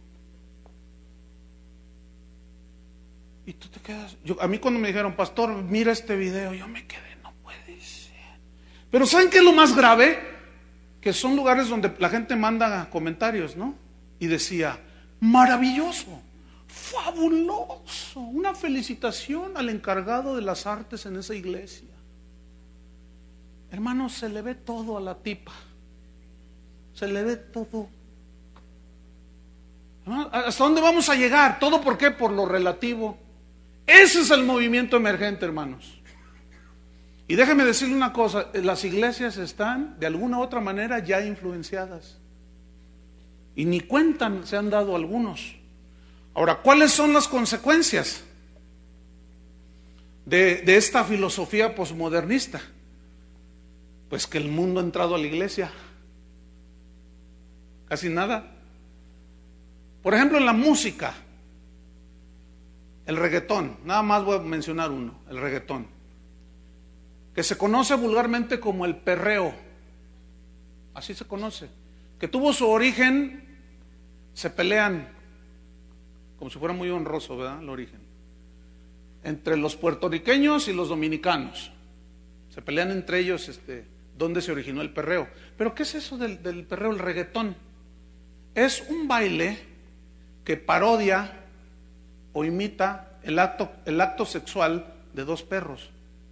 Speaker 2: Y tú te quedas. A mí cuando me dijeron, pastor, mira este video, yo me quedé, no puede ser. Pero ¿saben qué es lo más grave? Que son lugares donde la gente manda comentarios, ¿no? Y decía, maravilloso, fabuloso, una felicitación al encargado de las artes en esa iglesia. Hermano, se le ve todo a la tipa. Se le ve todo. Hermano, ¿hasta dónde vamos a llegar? ¿Todo por qué? Por lo relativo. Ese es el movimiento emergente, hermanos. Y déjeme decirle una cosa, las iglesias están de alguna u otra manera ya influenciadas. Y ni cuentan se han dado algunos. Ahora, ¿cuáles son las consecuencias de esta filosofía posmodernista? Pues que el mundo ha entrado a la iglesia. Casi nada. Por ejemplo, en la música, el reggaetón, nada más voy a mencionar uno, el reggaetón, que se conoce vulgarmente como el perreo, así se conoce, que tuvo su origen, se pelean, como si fuera muy honroso, ¿verdad? El origen, entre los puertorriqueños y los dominicanos, se pelean entre ellos, dónde se originó el perreo. Pero ¿qué es eso del perreo, el reggaetón? Es un baile que parodia o imita el acto sexual de dos perros.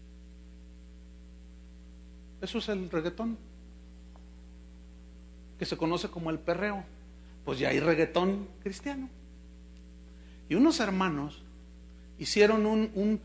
Speaker 2: Eso es el reggaetón, que se conoce como el perreo. Pues ya hay reggaetón cristiano. Y unos hermanos hicieron un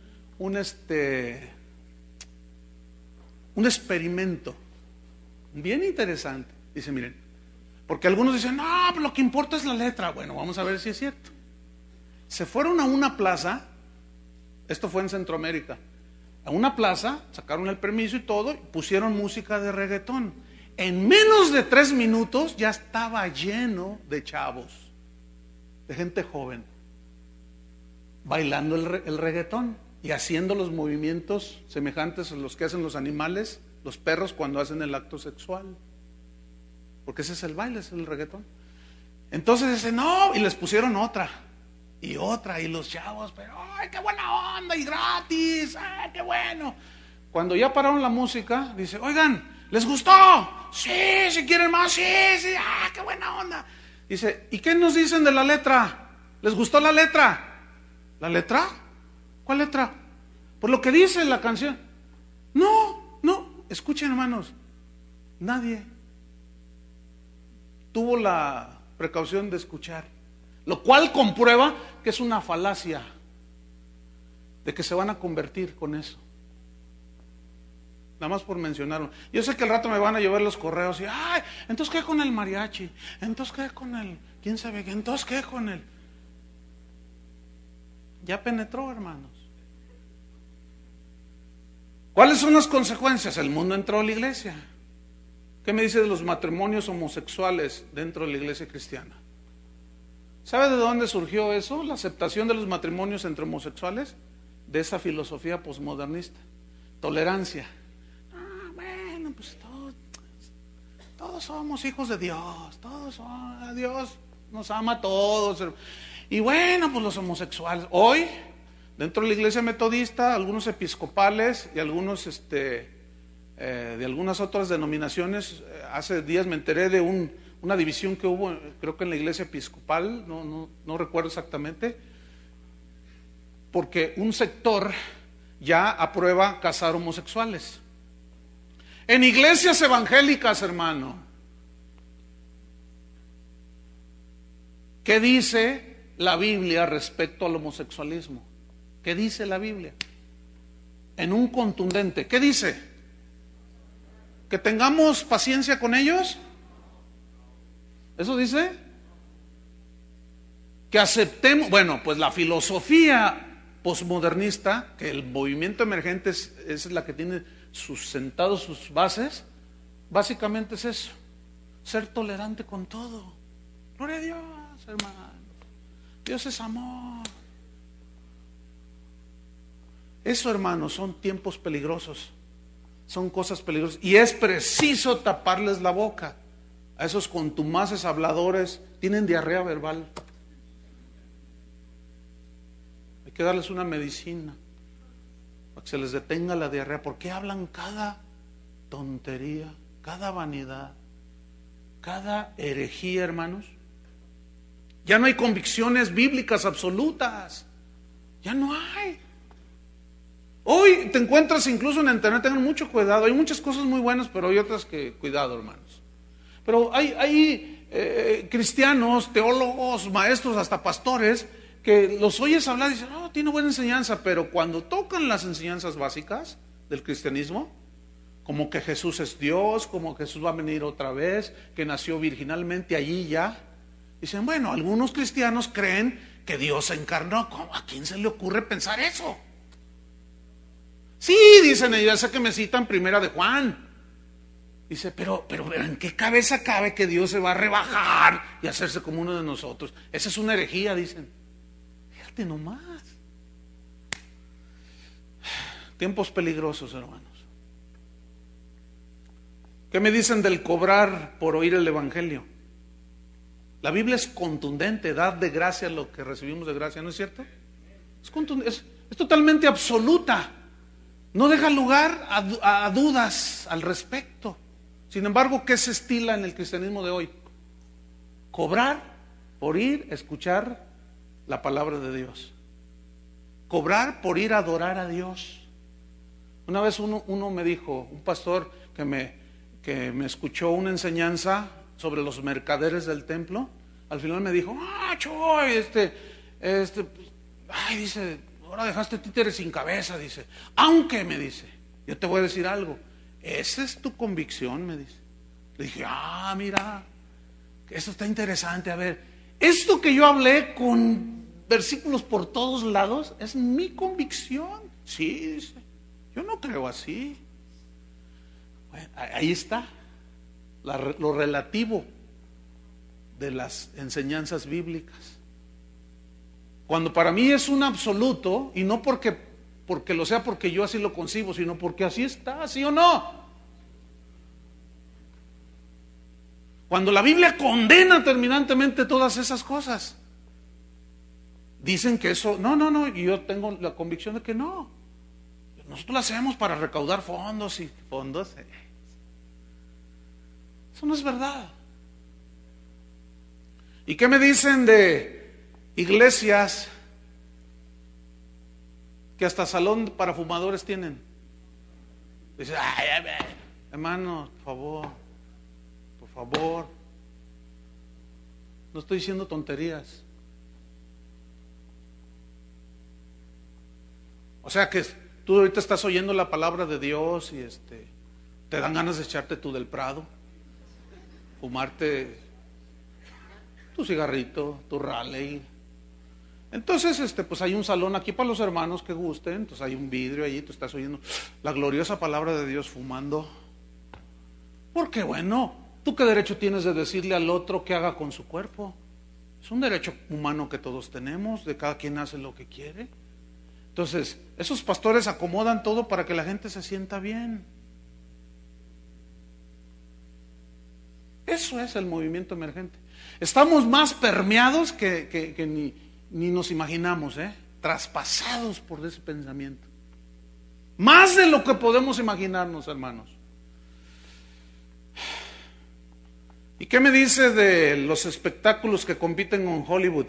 Speaker 2: experimento bien interesante. Dice, miren, porque algunos dicen, no, pero lo que importa es la letra. Bueno, vamos a ver si es cierto. Se fueron a una plaza, esto fue en Centroamérica, a una plaza, sacaron el permiso y todo, y pusieron música de reggaetón. En menos de 3 minutos ya estaba lleno de chavos, de gente joven, bailando el reggaetón y haciendo los movimientos semejantes a los que hacen los animales, los perros cuando hacen el acto sexual. Porque ese es el baile, ese es el reggaetón. Entonces dicen, no, y les pusieron otra, y los chavos, pero ¡ay, qué buena onda! Y gratis, ¡ay, qué bueno! Cuando ya pararon la música, dice, oigan, ¿les gustó? Sí, si quieren más, sí, ¡ah, qué buena onda! Dice, ¿y qué nos dicen de la letra? ¿Les gustó la letra? ¿La letra? ¿Cuál letra? Por lo que dice la canción. No, escuchen, hermanos, nadie tuvo la precaución de escuchar, lo cual comprueba que es una falacia de que se van a convertir con eso. Nada más por mencionarlo. Yo sé que al rato me van a llevar los correos y, ay, entonces ¿qué con el mariachi? Entonces ¿qué con el, quién sabe qué? Entonces ¿qué con el? Ya penetró, hermanos. ¿Cuáles son las consecuencias? El mundo entró a la iglesia. ¿Qué me dice de los matrimonios homosexuales dentro de la iglesia cristiana? ¿Sabe de dónde surgió eso? La aceptación de los matrimonios entre homosexuales, de esa filosofía posmodernista. Tolerancia. Bueno, pues todo Todos somos hijos de Dios, Dios nos ama a todos. Y bueno, pues los homosexuales, hoy, dentro de la iglesia metodista, algunos episcopales y algunos de algunas otras denominaciones, hace días me enteré de una división que hubo, creo que en la iglesia episcopal, no recuerdo exactamente, porque un sector ya aprueba casar homosexuales. En iglesias evangélicas, hermano, ¿qué dice la Biblia respecto al homosexualismo? ¿Qué dice la Biblia? En un contundente, ¿qué dice? ¿Que tengamos paciencia con ellos? ¿Eso dice? Que aceptemos, bueno, pues la filosofía posmodernista, que el movimiento emergente es la que tiene sustentado sus bases, básicamente es eso, ser tolerante con todo. Gloria a Dios, hermano. Dios es amor. Eso, hermano, son tiempos peligrosos, son cosas peligrosas, y es preciso taparles la boca a esos contumaces habladores. Tienen diarrea verbal, hay que darles una medicina para que se les detenga la diarrea, porque hablan cada tontería, cada vanidad, cada herejía, hermanos. Ya no hay convicciones bíblicas absolutas, ya no hay. Hoy te encuentras incluso en internet, tengan mucho cuidado, hay muchas cosas muy buenas, pero hay otras que, cuidado, hermanos. Pero hay cristianos, teólogos, maestros, hasta pastores, que los oyes hablar y dicen, no, tiene buena enseñanza, pero cuando tocan las enseñanzas básicas del cristianismo, como que Jesús es Dios, como que Jesús va a venir otra vez, que nació virginalmente allí ya, dicen, bueno, algunos cristianos creen que Dios se encarnó. ¿Cómo? ¿A quién se le ocurre pensar eso? Sí, dicen ellos, sé que me citan Primera de Juan. Dice, pero ¿en qué cabeza cabe que Dios se va a rebajar y hacerse como uno de nosotros? Esa es una herejía, dicen. Fíjate nomás. Tiempos peligrosos, hermanos. ¿Qué me dicen del cobrar por oír el evangelio? La Biblia es contundente, dad de gracia lo que recibimos de gracia, ¿no es cierto? Es contundente, es totalmente absoluta. No deja lugar a dudas al respecto. Sin embargo, ¿qué se estila en el cristianismo de hoy? Cobrar por ir a escuchar la palabra de Dios. Cobrar por ir a adorar a Dios. Una vez uno me dijo, un pastor que me escuchó una enseñanza sobre los mercaderes del templo, al final me dijo, Choy, dice, ahora dejaste títeres sin cabeza, dice, aunque, me dice, yo te voy a decir algo, esa es tu convicción, me dice. Le dije, mira, eso está interesante, a ver, esto que yo hablé con versículos por todos lados, es mi convicción. Sí, dice, yo no creo así. Bueno, ahí está lo relativo de las enseñanzas bíblicas. Cuando para mí es un absoluto, y no porque lo sea porque yo así lo concibo, sino porque así está, ¿sí o no? Cuando la Biblia condena terminantemente todas esas cosas, dicen que eso, no, y yo tengo la convicción de que no. Nosotros lo hacemos para recaudar fondos y fondos. Eso no es verdad. ¿Y qué me dicen de iglesias que hasta salón para fumadores tienen? Dice, hermano, por favor, no estoy diciendo tonterías. O sea que tú ahorita estás oyendo la palabra de Dios y te dan ganas de echarte tú del Prado, fumarte tu cigarrito, tu Raleigh. Entonces, pues hay un salón aquí para los hermanos que gusten, entonces hay un vidrio allí, tú estás oyendo la gloriosa palabra de Dios fumando. Porque bueno, ¿tú qué derecho tienes de decirle al otro qué haga con su cuerpo? Es un derecho humano que todos tenemos, de cada quien hace lo que quiere. Entonces, esos pastores acomodan todo para que la gente se sienta bien. Eso es el movimiento emergente. Estamos más permeados que ni nos imaginamos, traspasados por ese pensamiento. Más de lo que podemos imaginarnos, hermanos. ¿Y qué me dice de los espectáculos que compiten con Hollywood?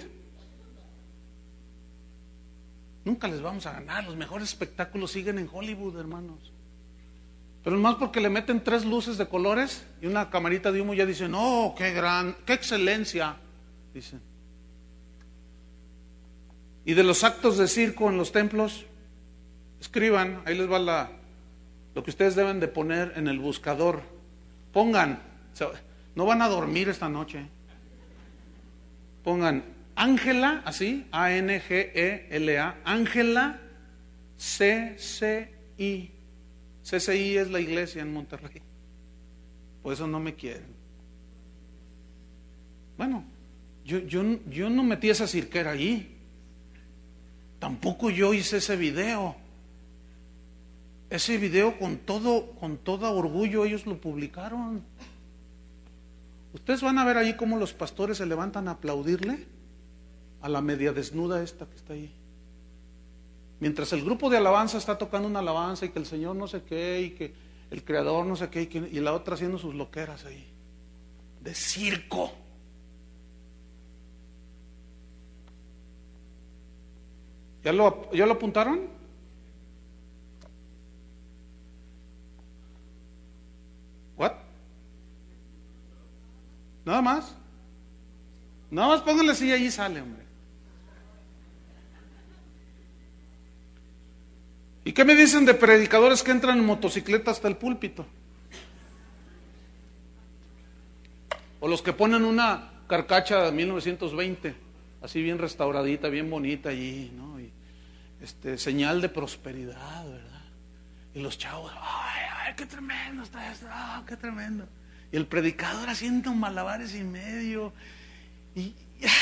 Speaker 2: Nunca les vamos a ganar. Los mejores espectáculos siguen en Hollywood, hermanos. Pero más porque le meten 3 luces de colores y una camarita de humo, ya dicen, ¡oh, qué excelencia! Dicen. Y de los actos de circo en los templos, escriban, ahí les va lo que ustedes deben de poner en el buscador. Pongan, no van a dormir esta noche. Pongan Ángela, así, A-N-G-E-L-A, Ángela C-C-I. CCI es la iglesia en Monterrey. Por eso no me quieren. Bueno, yo no metí esa cirquera allí. Tampoco yo hice ese video. Ese video con todo orgullo ellos lo publicaron. Ustedes van a ver allí cómo los pastores se levantan a aplaudirle a la media desnuda esta que está ahí. Mientras el grupo de alabanza está tocando una alabanza y que el Señor no sé qué y que el Creador no sé qué y la otra haciendo sus loqueras ahí. De circo. ¿Ya lo apuntaron? ¿What? ¿Nada más? Nada más pónganle así y allí sale, hombre. ¿Y qué me dicen de predicadores que entran en motocicleta hasta el púlpito? O los que ponen una carcacha de 1920, así bien restauradita, bien bonita allí, ¿no? Y señal de prosperidad, ¿verdad? Y los chavos, ay, qué tremendo está esto, qué tremendo. Y el predicador haciendo malabares y medio. Y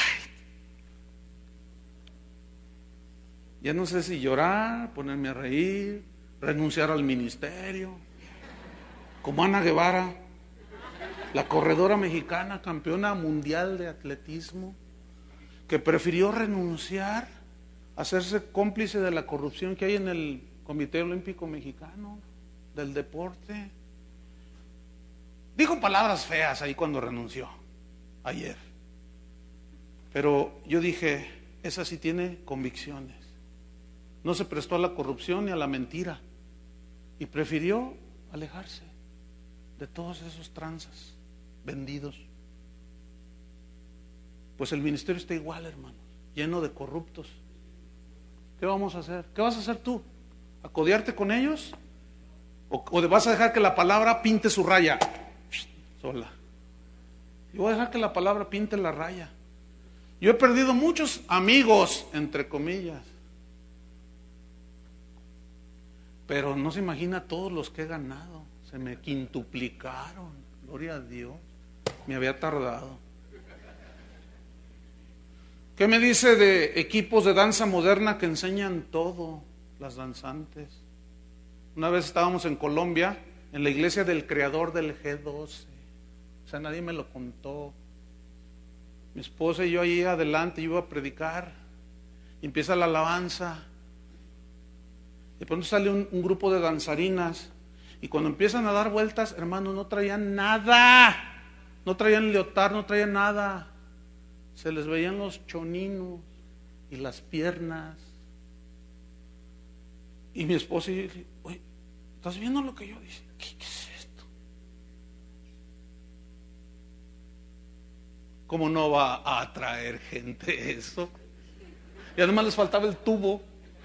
Speaker 2: ya no sé si llorar, ponerme a reír, renunciar al ministerio. Como Ana Guevara, la corredora mexicana, campeona mundial de atletismo, que prefirió renunciar, hacerse cómplice de la corrupción que hay en el Comité Olímpico Mexicano, del deporte. Dijo palabras feas ahí cuando renunció, ayer. Pero yo dije, esa sí tiene convicciones. No se prestó a la corrupción ni a la mentira y prefirió alejarse de todos esos tranzas vendidos. Pues el ministerio está igual, hermanos, lleno de corruptos. ¿Qué vamos a hacer? ¿Qué vas a hacer tú? ¿Acodearte con ellos? ¿O vas a dejar que la palabra pinte su raya sola? Yo voy a dejar que la palabra pinte la raya. Yo he perdido muchos amigos, entre comillas, pero no se imagina todos los que he ganado. Se me quintuplicaron, gloria a Dios. Me había tardado. ¿Qué me dice de equipos de danza moderna que enseñan todo, las danzantes? Una vez estábamos en Colombia, en la iglesia del creador del G12. O sea, nadie me lo contó. Mi esposa y yo ahí adelante, yo iba a predicar. Y empieza la alabanza. De pronto sale un grupo de danzarinas. Y cuando empiezan a dar vueltas, hermanos, no traían nada. No traían leotar, no traían nada. Se les veían los choninos y las piernas. Y mi esposa y yo dije, oye, ¿estás viendo lo que yo dije? ¿Qué es esto? ¿Cómo no va a atraer gente eso? Y además les faltaba el tubo.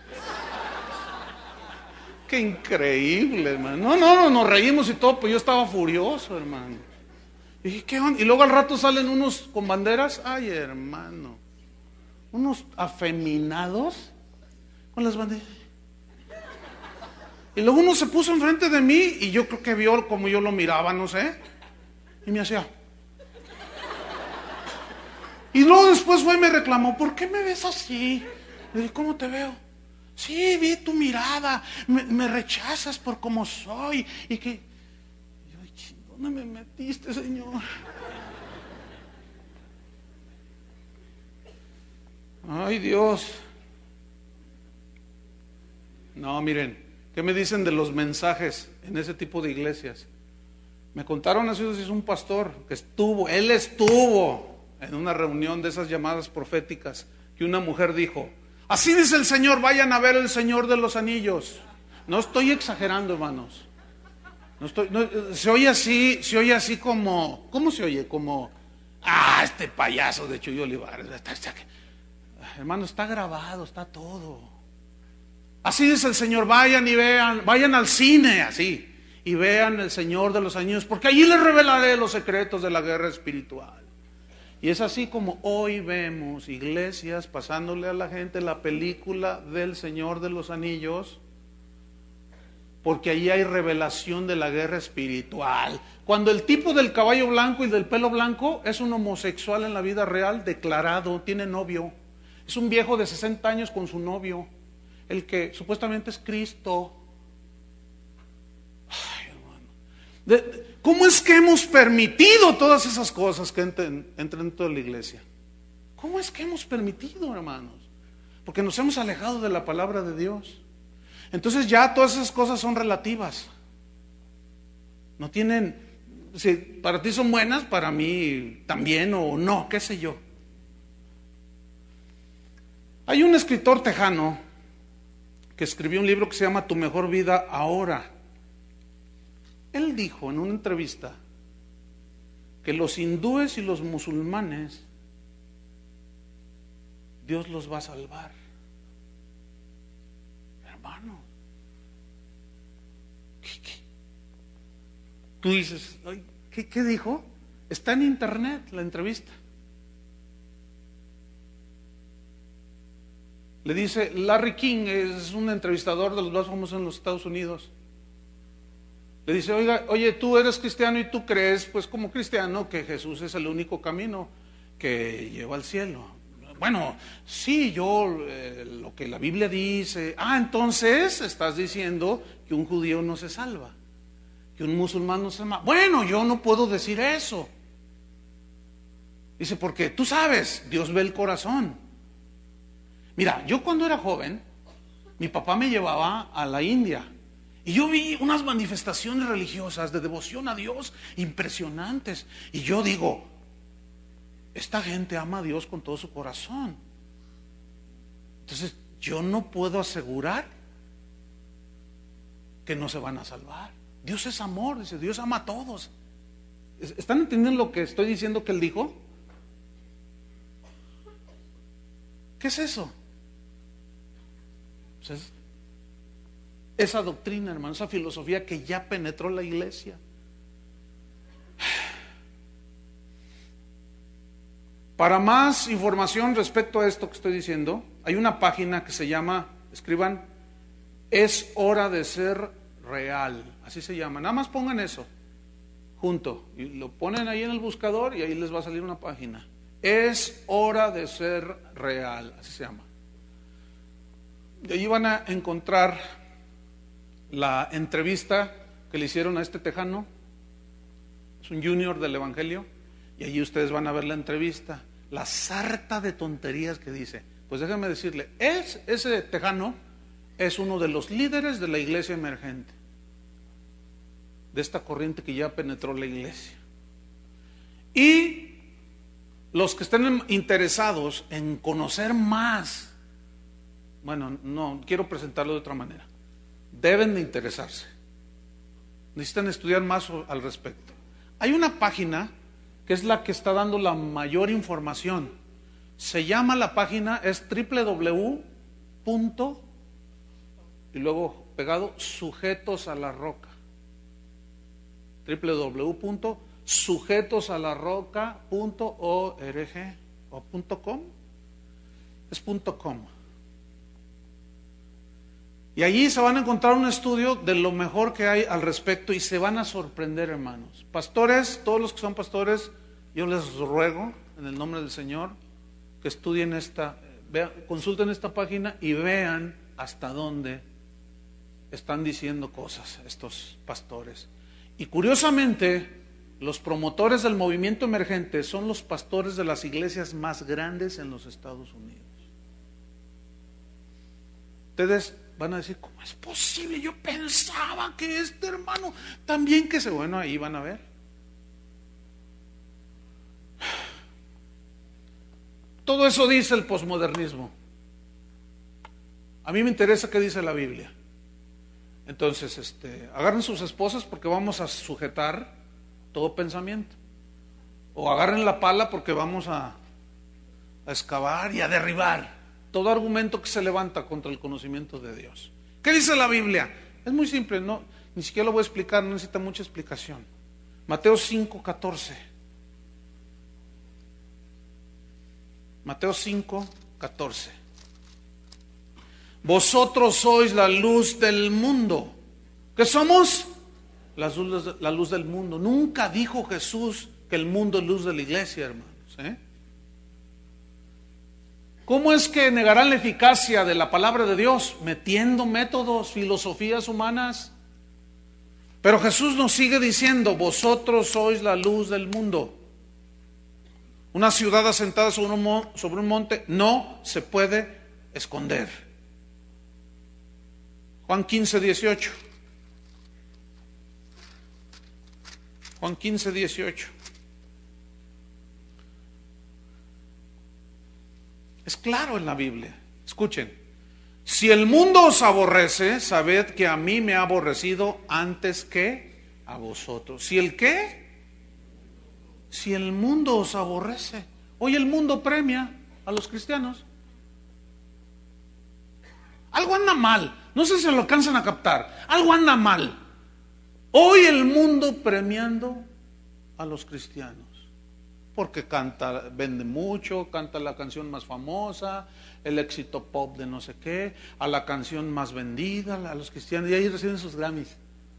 Speaker 2: Qué increíble, hermano. No, nos reímos y todo, pero yo estaba furioso, hermano. Y dije, ¿qué onda? Y luego al rato salen unos con banderas. Ay, hermano. Unos afeminados con las banderas. Y luego uno se puso enfrente de mí y yo creo que vio como yo lo miraba, no sé. Y me hacía. Y luego después fue y me reclamó, ¿por qué me ves así? Le dije, ¿cómo te veo? Sí, vi tu mirada, me rechazas por cómo soy. Y que, ¿Dónde me metiste, Señor? Ay, Dios. No, miren, ¿qué me dicen de los mensajes en ese tipo de iglesias? Me contaron así, es un pastor que él estuvo en una reunión de esas llamadas proféticas, que una mujer dijo: así dice el Señor, vayan a ver El Señor de los Anillos. No estoy exagerando, hermanos. Se oye así como, ¿cómo se oye? Como, este payaso de Chuy Olivares. Hermano, está grabado, está todo. Así dice el Señor, vayan y vean, vayan al cine, así, y vean El Señor de los Anillos, porque allí les revelaré los secretos de la guerra espiritual. Y es así como hoy vemos iglesias pasándole a la gente la película del Señor de los Anillos, porque allí hay revelación de la guerra espiritual. Cuando el tipo del caballo blanco y del pelo blanco es un homosexual en la vida real, declarado, tiene novio. Es un viejo de 60 años con su novio, el que supuestamente es Cristo. Ay, hermano. ¿Cómo es que hemos permitido todas esas cosas que entren dentro de la iglesia? ¿Cómo es que hemos permitido, hermanos? Porque nos hemos alejado de la palabra de Dios. Entonces ya todas esas cosas son relativas. No tienen, si para ti son buenas, para mí también o no, qué sé yo. Hay un escritor tejano que escribió un libro que se llama Tu mejor vida ahora. Él dijo en una entrevista que los hindúes y los musulmanes, Dios los va a salvar. Hermano, ¿qué? Tú dices, ¿qué dijo? Está en internet la entrevista. Le dice, Larry King es un entrevistador de los más famosos en los Estados Unidos. Le dice, oye, tú eres cristiano y tú crees, pues como cristiano, que Jesús es el único camino que lleva al cielo. Bueno, sí, yo lo que la Biblia dice. Entonces estás diciendo que un judío no se salva, que un musulmán no se salva. Bueno, yo no puedo decir eso. Dice, porque tú sabes, Dios ve el corazón. Mira, yo cuando era joven, mi papá me llevaba a la India y yo vi unas manifestaciones religiosas de devoción a Dios impresionantes. Y yo digo, esta gente ama a Dios con todo su corazón. Entonces, yo no puedo asegurar que no se van a salvar. Dios es amor, dice, Dios ama a todos. ¿Están entendiendo lo que estoy diciendo que él dijo? ¿Qué es eso? Pues esa doctrina, hermano, esa filosofía que ya penetró la iglesia. Para más información respecto a esto que estoy diciendo, hay una página que se llama, escriban, Es Hora de Ser Real, así se llama. Nada más pongan eso junto y lo ponen ahí en el buscador y ahí les va a salir una página. Es Hora de Ser Real, así se llama. De ahí van a encontrar la entrevista que le hicieron a este tejano, es un junior del Evangelio, y allí ustedes van a ver la entrevista, la sarta de tonterías que dice. Pues déjenme decirle, ese tejano es uno de los líderes de la iglesia emergente, de esta corriente que ya penetró la iglesia. Y los que estén interesados en conocer más, bueno, no, quiero presentarlo de otra manera, deben de interesarse, necesitan estudiar más al respecto. Hay una página que es la que está dando la mayor información, se llama la página, es www. Y luego pegado, Sujetos a la Roca, www.sujetosalarroca.org o .com, es .com. Y allí se van a encontrar un estudio de lo mejor que hay al respecto y se van a sorprender, hermanos. Pastores, todos los que son pastores, yo les ruego en el nombre del Señor que estudien consulten esta página y vean hasta dónde están diciendo cosas estos pastores. Y curiosamente, los promotores del movimiento emergente son los pastores de las iglesias más grandes en los Estados Unidos. Ustedes van a decir, ¿cómo es posible? Yo pensaba que este hermano también que se... Bueno, ahí van a ver. Todo eso dice el posmodernismo. A mí me interesa qué dice la Biblia. Entonces, agarren sus esposas porque vamos a sujetar todo pensamiento. O agarren la pala porque vamos a excavar y a derribar todo argumento que se levanta contra el conocimiento de Dios. ¿Qué dice la Biblia? Es muy simple, no, ni siquiera lo voy a explicar, no necesita mucha explicación. Mateo 5:14. Mateo 5:14. Vosotros sois la luz del mundo. ¿Qué somos? La luz del mundo. Nunca dijo Jesús que el mundo es luz de la iglesia, hermanos. ¿Cómo es que negarán la eficacia de la palabra de Dios? Metiendo métodos, filosofías humanas. Pero Jesús nos sigue diciendo, vosotros sois la luz del mundo. Una ciudad asentada sobre un monte no se puede esconder. Juan 15:18. Juan 15:18. Es claro en la Biblia. Escuchen. Si el mundo os aborrece, sabed que a mí me ha aborrecido antes que a vosotros. ¿Si el qué? Si el mundo os aborrece. Hoy el mundo premia a los cristianos. Algo anda mal. No sé si lo alcanzan a captar. Algo anda mal. Hoy el mundo premiando a los cristianos. Porque vende mucho, canta la canción más famosa, el éxito pop de no sé qué, a la canción más vendida, a los cristianos, y ahí reciben sus Grammys.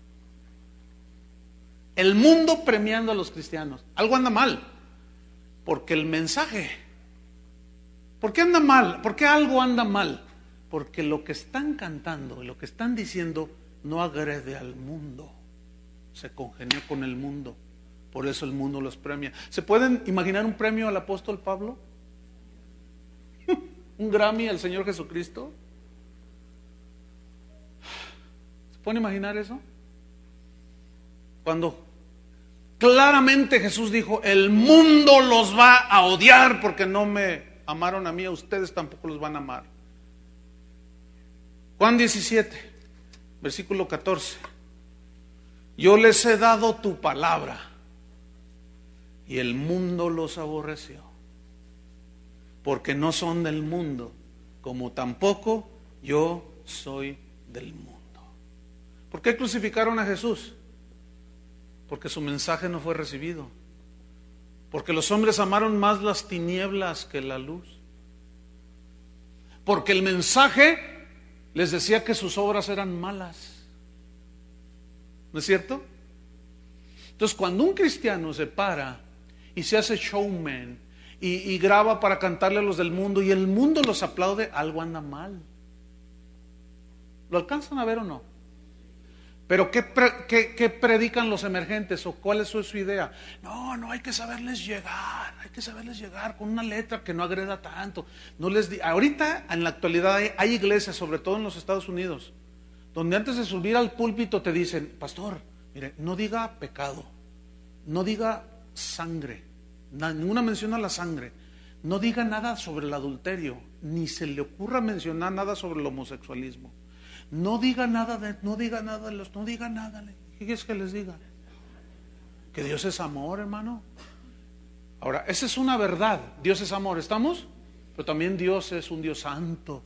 Speaker 2: El mundo premiando a los cristianos. Algo anda mal. Porque el mensaje. ¿Por qué anda mal? ¿Por qué algo anda mal? Porque lo que están cantando y lo que están diciendo no agrede al mundo. Se congenia con el mundo. Por eso el mundo los premia. ¿Se pueden imaginar un premio al apóstol Pablo? ¿Un Grammy al Señor Jesucristo? ¿Se pueden imaginar eso? Cuando claramente Jesús dijo, el mundo los va a odiar porque no me amaron a mí, a ustedes tampoco los van a amar. Juan 17, versículo 14. Yo les he dado tu palabra y el mundo los aborreció, porque no son del mundo, como tampoco yo soy del mundo. ¿Por qué crucificaron a Jesús? Porque su mensaje no fue recibido. Porque los hombres amaron más las tinieblas que la luz. Porque el mensaje les decía que sus obras eran malas. ¿No es cierto? Entonces, cuando un cristiano se para y se hace showman y graba para cantarle a los del mundo y el mundo los aplaude, algo anda mal. ¿Lo alcanzan a ver o no? Pero ¿qué predican los emergentes? ¿O cuál es su idea? No, hay que saberles llegar con una letra que no agreda tanto. Ahorita, en la actualidad, hay iglesias, sobre todo en los Estados Unidos, donde antes de subir al púlpito te dicen, pastor, mire, no diga pecado, no diga sangre, ninguna mención a la sangre, no diga nada sobre el adulterio, ni se le ocurra mencionar nada sobre el homosexualismo. No diga nada. ¿Qué quieres que les diga? Que Dios es amor, hermano. Ahora, esa es una verdad. Dios es amor, ¿estamos? Pero también Dios es un Dios santo.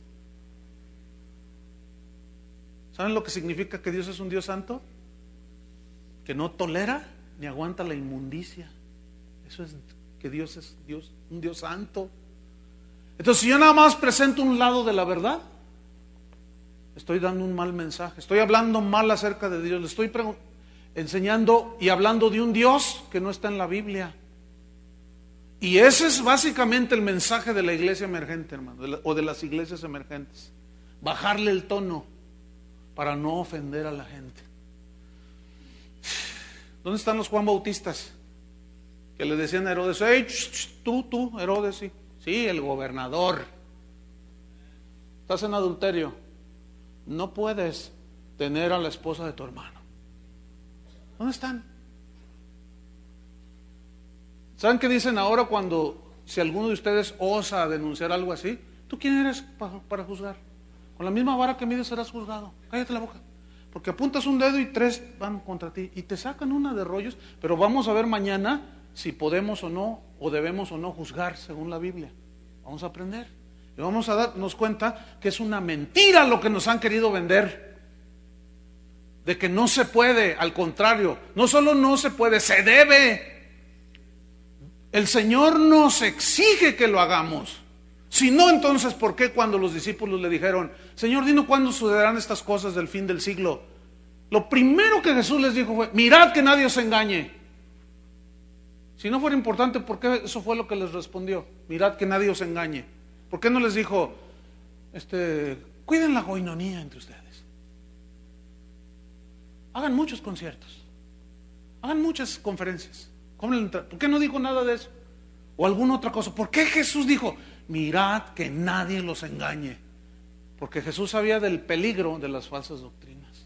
Speaker 2: ¿Saben lo que significa que Dios es un Dios santo? Que no tolera ni aguanta la inmundicia. Eso es que Dios es un Dios santo. Entonces, si yo nada más presento un lado de la verdad, estoy dando un mal mensaje, estoy hablando mal acerca de Dios, le estoy enseñando y hablando de un Dios que no está en la Biblia. Y ese es básicamente el mensaje de la iglesia emergente, hermano, o de las iglesias emergentes. Bajarle el tono para no ofender a la gente. ¿Dónde están los Juan Bautistas? Que le decían a Herodes, hey, tú, Herodes, sí. Sí, el gobernador. Estás en adulterio. No puedes tener a la esposa de tu hermano. ¿Dónde están? ¿Saben qué dicen ahora si alguno de ustedes osa denunciar algo así? ¿Tú quién eres para juzgar? Con la misma vara que mides serás juzgado. Cállate la boca. Porque apuntas un dedo y 3 van contra ti. Y te sacan una de rollos. Pero vamos a ver mañana si podemos o no, o debemos o no juzgar según la Biblia. Vamos a aprender. Y vamos a darnos cuenta que es una mentira lo que nos han querido vender. De que no se puede, al contrario, no solo no se puede, se debe. El Señor nos exige que lo hagamos. Si no, entonces, ¿por qué cuando los discípulos le dijeron, Señor, dinos cuándo sucederán estas cosas del fin del siglo? Lo primero que Jesús les dijo fue, mirad que nadie os engañe. Si no fuera importante, ¿por qué eso fue lo que les respondió? Mirad que nadie os engañe. ¿Por qué no les dijo, cuiden la goinonía entre ustedes? Hagan muchos conciertos. Hagan muchas conferencias. ¿Por qué no dijo nada de eso? O alguna otra cosa. ¿Por qué Jesús dijo, mirad que nadie los engañe? Porque Jesús sabía del peligro de las falsas doctrinas.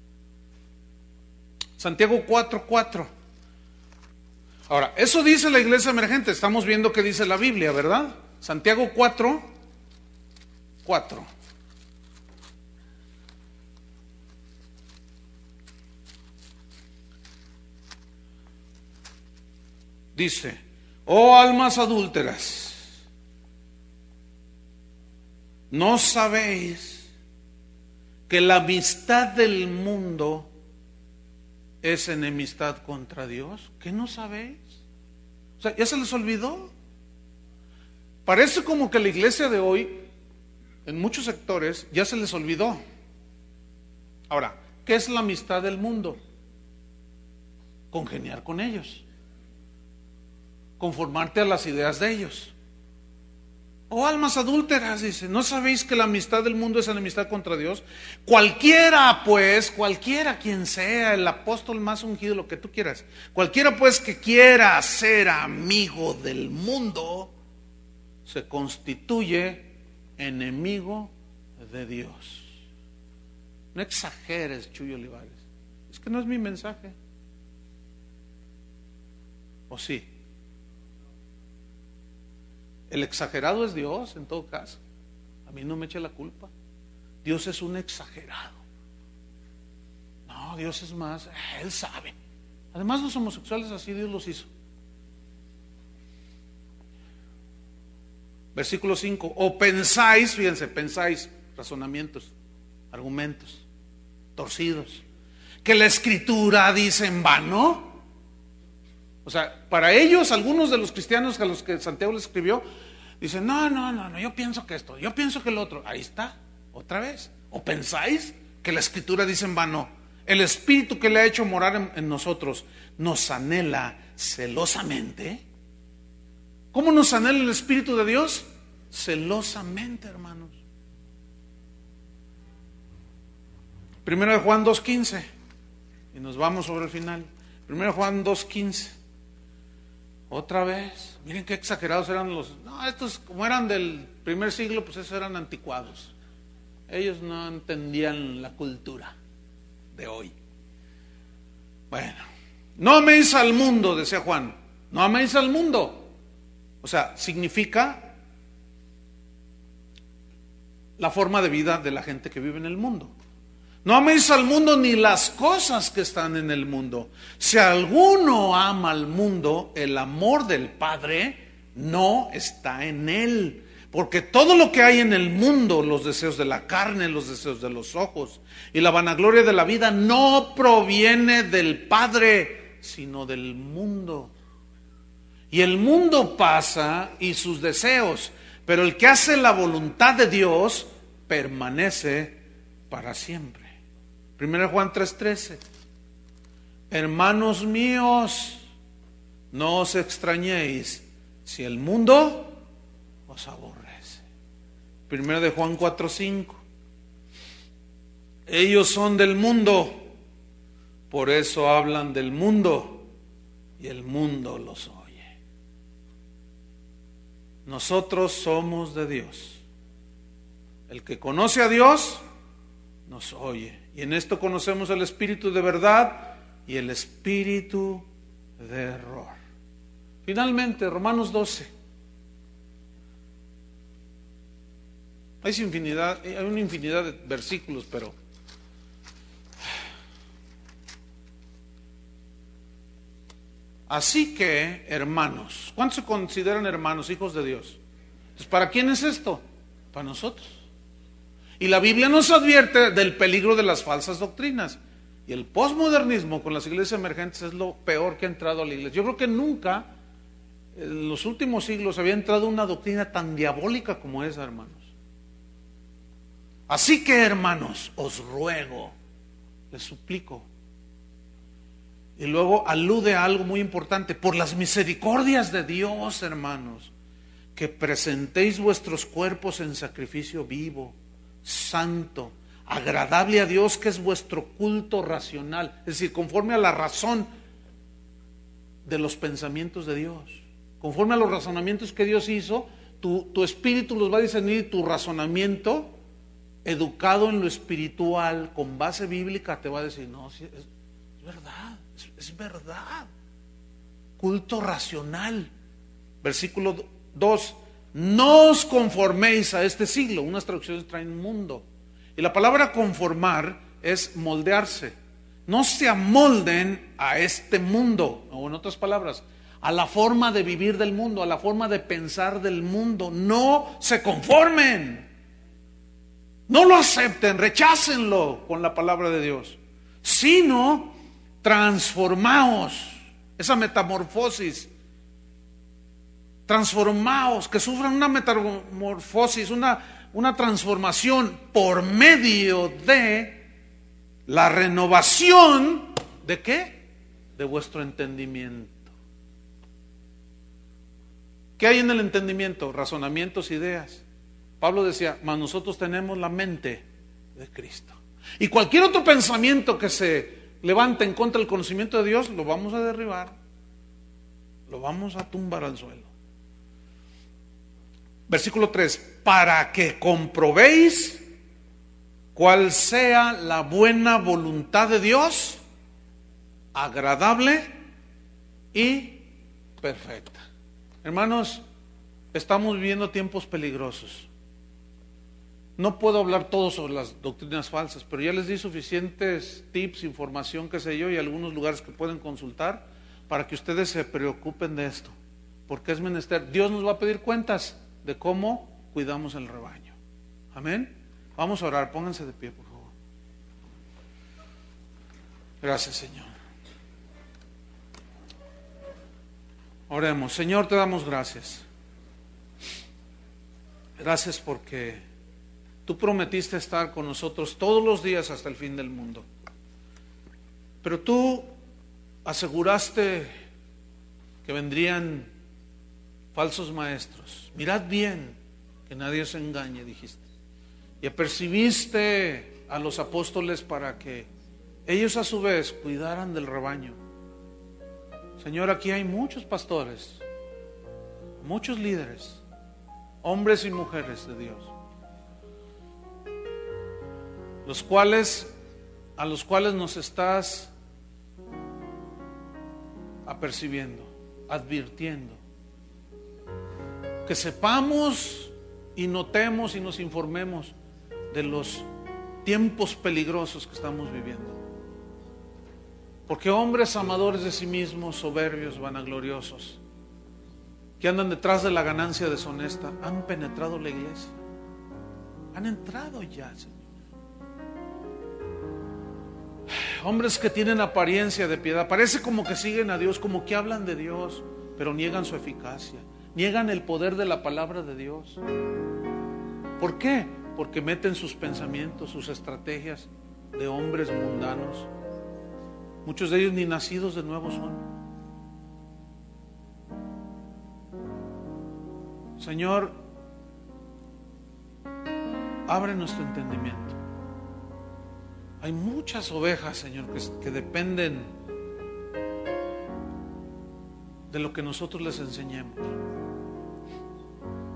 Speaker 2: Santiago 4:4. Ahora, eso dice la iglesia emergente. Estamos viendo qué dice la Biblia, ¿verdad? Santiago 4:4. Dice, oh almas adúlteras, ¿no sabéis que la amistad del mundo es enemistad contra Dios? ¿Qué no sabéis? O sea, ¿ya se les olvidó? Parece como que la iglesia de hoy, en muchos sectores, ya se les olvidó. Ahora, ¿qué es la amistad del mundo? Congeniar con ellos. Conformarte a las ideas de ellos. Oh almas adúlteras, dice, ¿no sabéis que la amistad del mundo es enemistad contra Dios? Cualquiera quien sea, el apóstol más ungido, lo que tú quieras, cualquiera pues que quiera ser amigo del mundo, se constituye enemigo de Dios. No exageres, Chuy Olivares, es que no es mi mensaje. ¿O sí? El exagerado es Dios, en todo caso. A mí no me eche la culpa. Dios es un exagerado. No, Dios es más, Él sabe. Además, los homosexuales así Dios los hizo. Versículo 5. O pensáis, fíjense, pensáis, razonamientos, argumentos torcidos, que la Escritura dice en vano. O sea, para ellos, algunos de los cristianos a los que Santiago les escribió, dicen, no, yo pienso que esto, yo pienso que lo otro. Ahí está, otra vez. ¿O pensáis que la Escritura dice en vano? El Espíritu que le ha hecho morar en nosotros nos anhela celosamente. ¿Cómo nos anhela el Espíritu de Dios? Celosamente, hermanos. 1 Juan 2:15. Y nos vamos sobre el final. 1 Juan 2:15. Otra vez, miren qué exagerados eran estos como eran del primer siglo, pues esos eran anticuados. Ellos no entendían la cultura de hoy. Bueno, no améis al mundo, decía Juan, no améis al mundo. O sea, significa la forma de vida de la gente que vive en el mundo. No améis al mundo ni las cosas que están en el mundo. Si alguno ama al mundo, el amor del Padre no está en él. Porque todo lo que hay en el mundo, los deseos de la carne, los deseos de los ojos y la vanagloria de la vida, no proviene del Padre, sino del mundo. Y el mundo pasa y sus deseos, pero el que hace la voluntad de Dios permanece para siempre. 1 Juan 3:13. Hermanos míos, no os extrañéis si el mundo os aborrece. 1 Juan 4:5. Ellos son del mundo, por eso hablan del mundo y el mundo los oye. nosotros somos de Dios. El que conoce a Dios nos oye. Y en esto conocemos el espíritu de verdad y el espíritu de error. Finalmente, Romanos 12. Hay una infinidad de versículos, pero así que, hermanos, ¿cuántos se consideran hermanos, hijos de Dios? Entonces, ¿para quién es esto? Para nosotros. Y la Biblia nos advierte del peligro de las falsas doctrinas. Y el posmodernismo con las iglesias emergentes es lo peor que ha entrado a la iglesia. Yo creo que nunca, en los últimos siglos, había entrado una doctrina tan diabólica como esa, hermanos. Así que, hermanos, os ruego, les suplico. Y luego alude a algo muy importante: por las misericordias de Dios, hermanos, que presentéis vuestros cuerpos en sacrificio vivo, santo, agradable a Dios, que es vuestro culto racional, es decir, conforme a la razón de los pensamientos de Dios, conforme a los razonamientos que Dios hizo. Tu espíritu los va a discernir, tu razonamiento, educado en lo espiritual, con base bíblica, te va a decir: no, sí, es verdad, es verdad. Culto racional. Versículo 2: no os conforméis a este siglo. Unas traducciones traen mundo. Y la palabra conformar es moldearse. No se amolden a este mundo, o en otras palabras, a la forma de vivir del mundo, a la forma de pensar del mundo. No se conformen. No lo acepten, rechácenlo con la palabra de Dios. Sino transformaos. Esa metamorfosis. Transformaos, que sufran una metamorfosis, una transformación por medio de la renovación ¿de qué? De vuestro entendimiento. ¿Qué hay en el entendimiento? Razonamientos, ideas. Pablo decía: mas nosotros tenemos la mente de Cristo. Y cualquier otro pensamiento que se levante en contra del conocimiento de Dios, lo vamos a derribar, lo vamos a tumbar al suelo. Versículo 3: para que comprobéis cuál sea la buena voluntad de Dios, agradable y perfecta. Hermanos, estamos viviendo tiempos peligrosos. No puedo hablar todo sobre las doctrinas falsas, pero ya les di suficientes tips, información, qué sé yo, y algunos lugares que pueden consultar para que ustedes se preocupen de esto, porque es menester. Dios nos va a pedir cuentas de cómo cuidamos el rebaño. Amén. Vamos a orar, pónganse de pie, por favor. Gracias, Señor. Oremos. Señor, te damos gracias. Gracias porque tú prometiste estar con nosotros todos los días hasta el fin del mundo. Pero tú aseguraste que vendrían falsos maestros. Mirad bien que nadie os engañe, dijiste. Y apercibiste a los apóstoles para que ellos a su vez cuidaran del rebaño. Señor, aquí hay muchos pastores, muchos líderes, hombres y mujeres de Dios, a los cuales nos estás apercibiendo, advirtiendo. Que sepamos y notemos y nos informemos de los tiempos peligrosos que estamos viviendo. Porque hombres amadores de sí mismos, soberbios, vanagloriosos, que andan detrás de la ganancia deshonesta, han penetrado la iglesia. Han entrado ya, Señor. Hombres que tienen apariencia de piedad, parece como que siguen a Dios, como que hablan de Dios, pero niegan su eficacia, niegan el poder de la palabra de Dios. ¿Por qué? Porque meten sus pensamientos, sus estrategias de hombres mundanos. Muchos de ellos ni nacidos de nuevo son. Señor, abre nuestro entendimiento. Hay muchas ovejas, Señor, que dependen de lo que nosotros les enseñemos.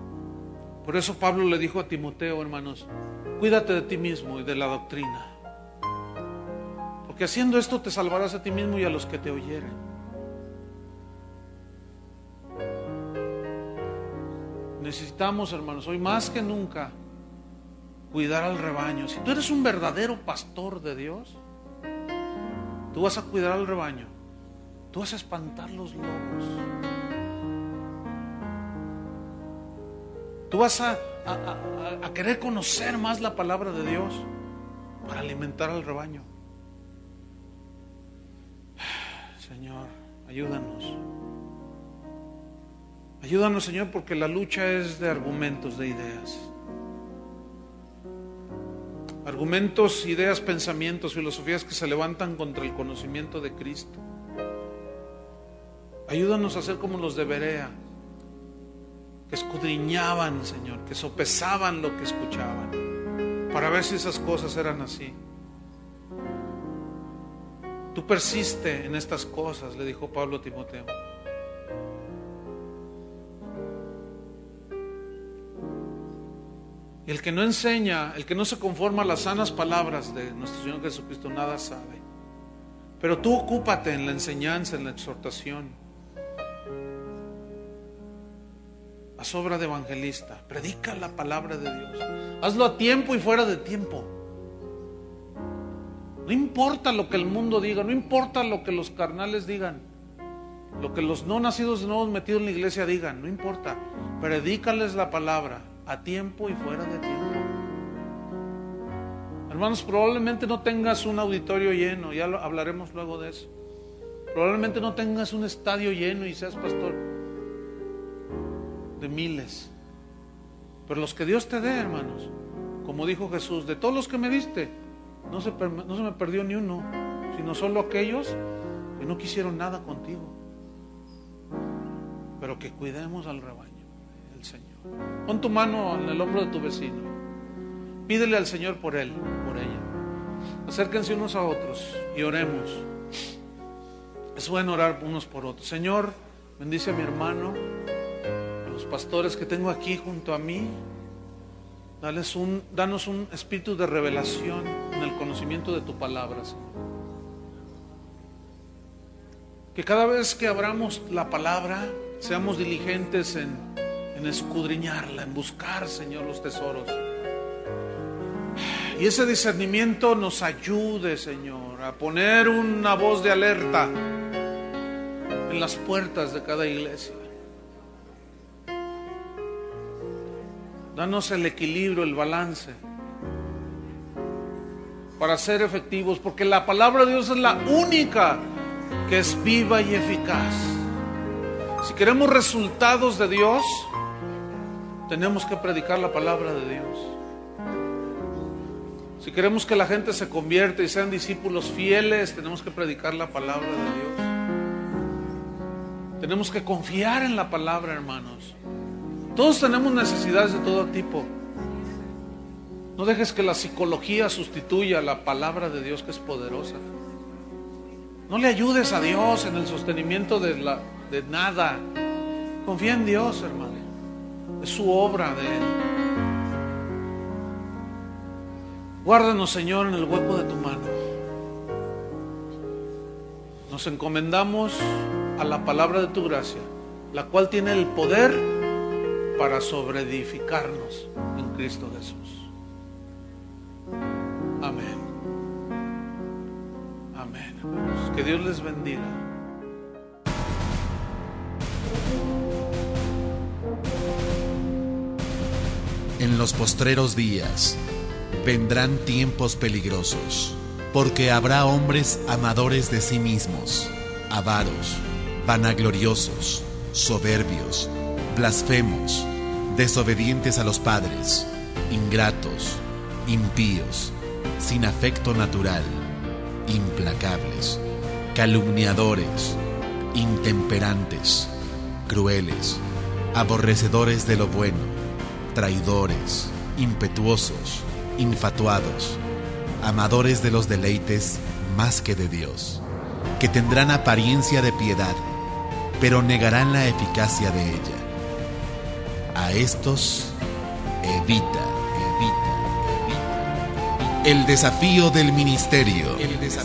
Speaker 2: Por eso Pablo le dijo a Timoteo, hermanos, cuídate de ti mismo y de la doctrina, porque haciendo esto te salvarás a ti mismo y a los que te oyeren. Necesitamos, hermanos, hoy más que nunca, cuidar al rebaño. Si tú eres un verdadero pastor de Dios, tú vas a cuidar al rebaño, tú vas a espantar los lobos, tú vas a querer conocer más la palabra de Dios para alimentar al rebaño. Señor, ayúdanos. Ayúdanos, Señor, porque la lucha es de argumentos, de ideas. Argumentos, ideas, pensamientos, filosofías que se levantan contra el conocimiento de Cristo. Ayúdanos a ser como los de Berea, que escudriñaban, Señor, que sopesaban lo que escuchaban, para ver si esas cosas eran así. Tú persiste en estas cosas, le dijo Pablo a Timoteo. Y el que no enseña, el que no se conforma a las sanas palabras de nuestro Señor Jesucristo, nada sabe. Pero tú ocúpate en la enseñanza, en la exhortación. Haz obra de evangelista, predica la palabra de Dios. Hazlo a tiempo y fuera de tiempo. No importa lo que el mundo diga, no importa lo que los carnales digan, lo que los no nacidos de nuevo metidos en la iglesia digan, no importa. Predícales la palabra a tiempo y fuera de tiempo. Hermanos, probablemente no tengas un auditorio lleno, ya hablaremos luego de eso. Probablemente no tengas un estadio lleno y seas pastor de miles. Pero los que Dios te dé, hermanos, como dijo Jesús, de todos los que me diste, no se me perdió ni uno, sino solo aquellos que no quisieron nada contigo. Pero que cuidemos al rebaño, el Señor. Pon tu mano en el hombro de tu vecino. Pídele al Señor por él, por ella. Acérquense unos a otros y oremos. Es bueno orar unos por otros. Señor, bendice a mi hermano, a los pastores que tengo aquí junto a mí. Danos un espíritu de revelación en el conocimiento de tu palabra, Señor. Que cada vez que abramos la palabra, seamos diligentes en escudriñarla, en buscar, Señor, los tesoros. Y ese discernimiento nos ayude, Señor, a poner una voz de alerta en las puertas de cada iglesia. Danos el equilibrio, el balance, para ser efectivos, porque la palabra de Dios es la única que es viva y eficaz. Si queremos resultados de Dios, tenemos que predicar la palabra de Dios. Si queremos que la gente se convierta y sean discípulos fieles, tenemos que predicar la palabra de Dios. Tenemos que confiar en la palabra, hermanos. Todos tenemos necesidades de todo tipo. No dejes que la psicología sustituya la palabra de Dios, que es poderosa. No le ayudes a Dios en el sostenimiento de nada. Confía en Dios, hermano. Es su obra de Él. Guárdanos, Señor, en el hueco de tu mano. Nos encomendamos a la palabra de tu gracia, la cual tiene el poder para sobreedificarnos en Cristo Jesús. Amén. Amén, hermanos. Que Dios les bendiga.
Speaker 1: En los postreros días vendrán tiempos peligrosos, porque habrá hombres amadores de sí mismos, avaros, vanagloriosos, soberbios, blasfemos, desobedientes a los padres, ingratos, impíos, sin afecto natural, implacables, calumniadores, intemperantes, crueles, aborrecedores de lo bueno, traidores, impetuosos, infatuados, amadores de los deleites más que de Dios, que tendrán apariencia de piedad, pero negarán la eficacia de ella. A estos evita. El desafío del ministerio.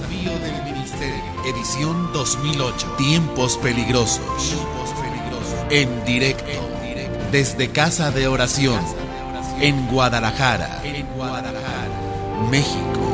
Speaker 1: Edición 2008. Tiempos peligrosos. En directo. Desde Casa de Oración. En Guadalajara, México.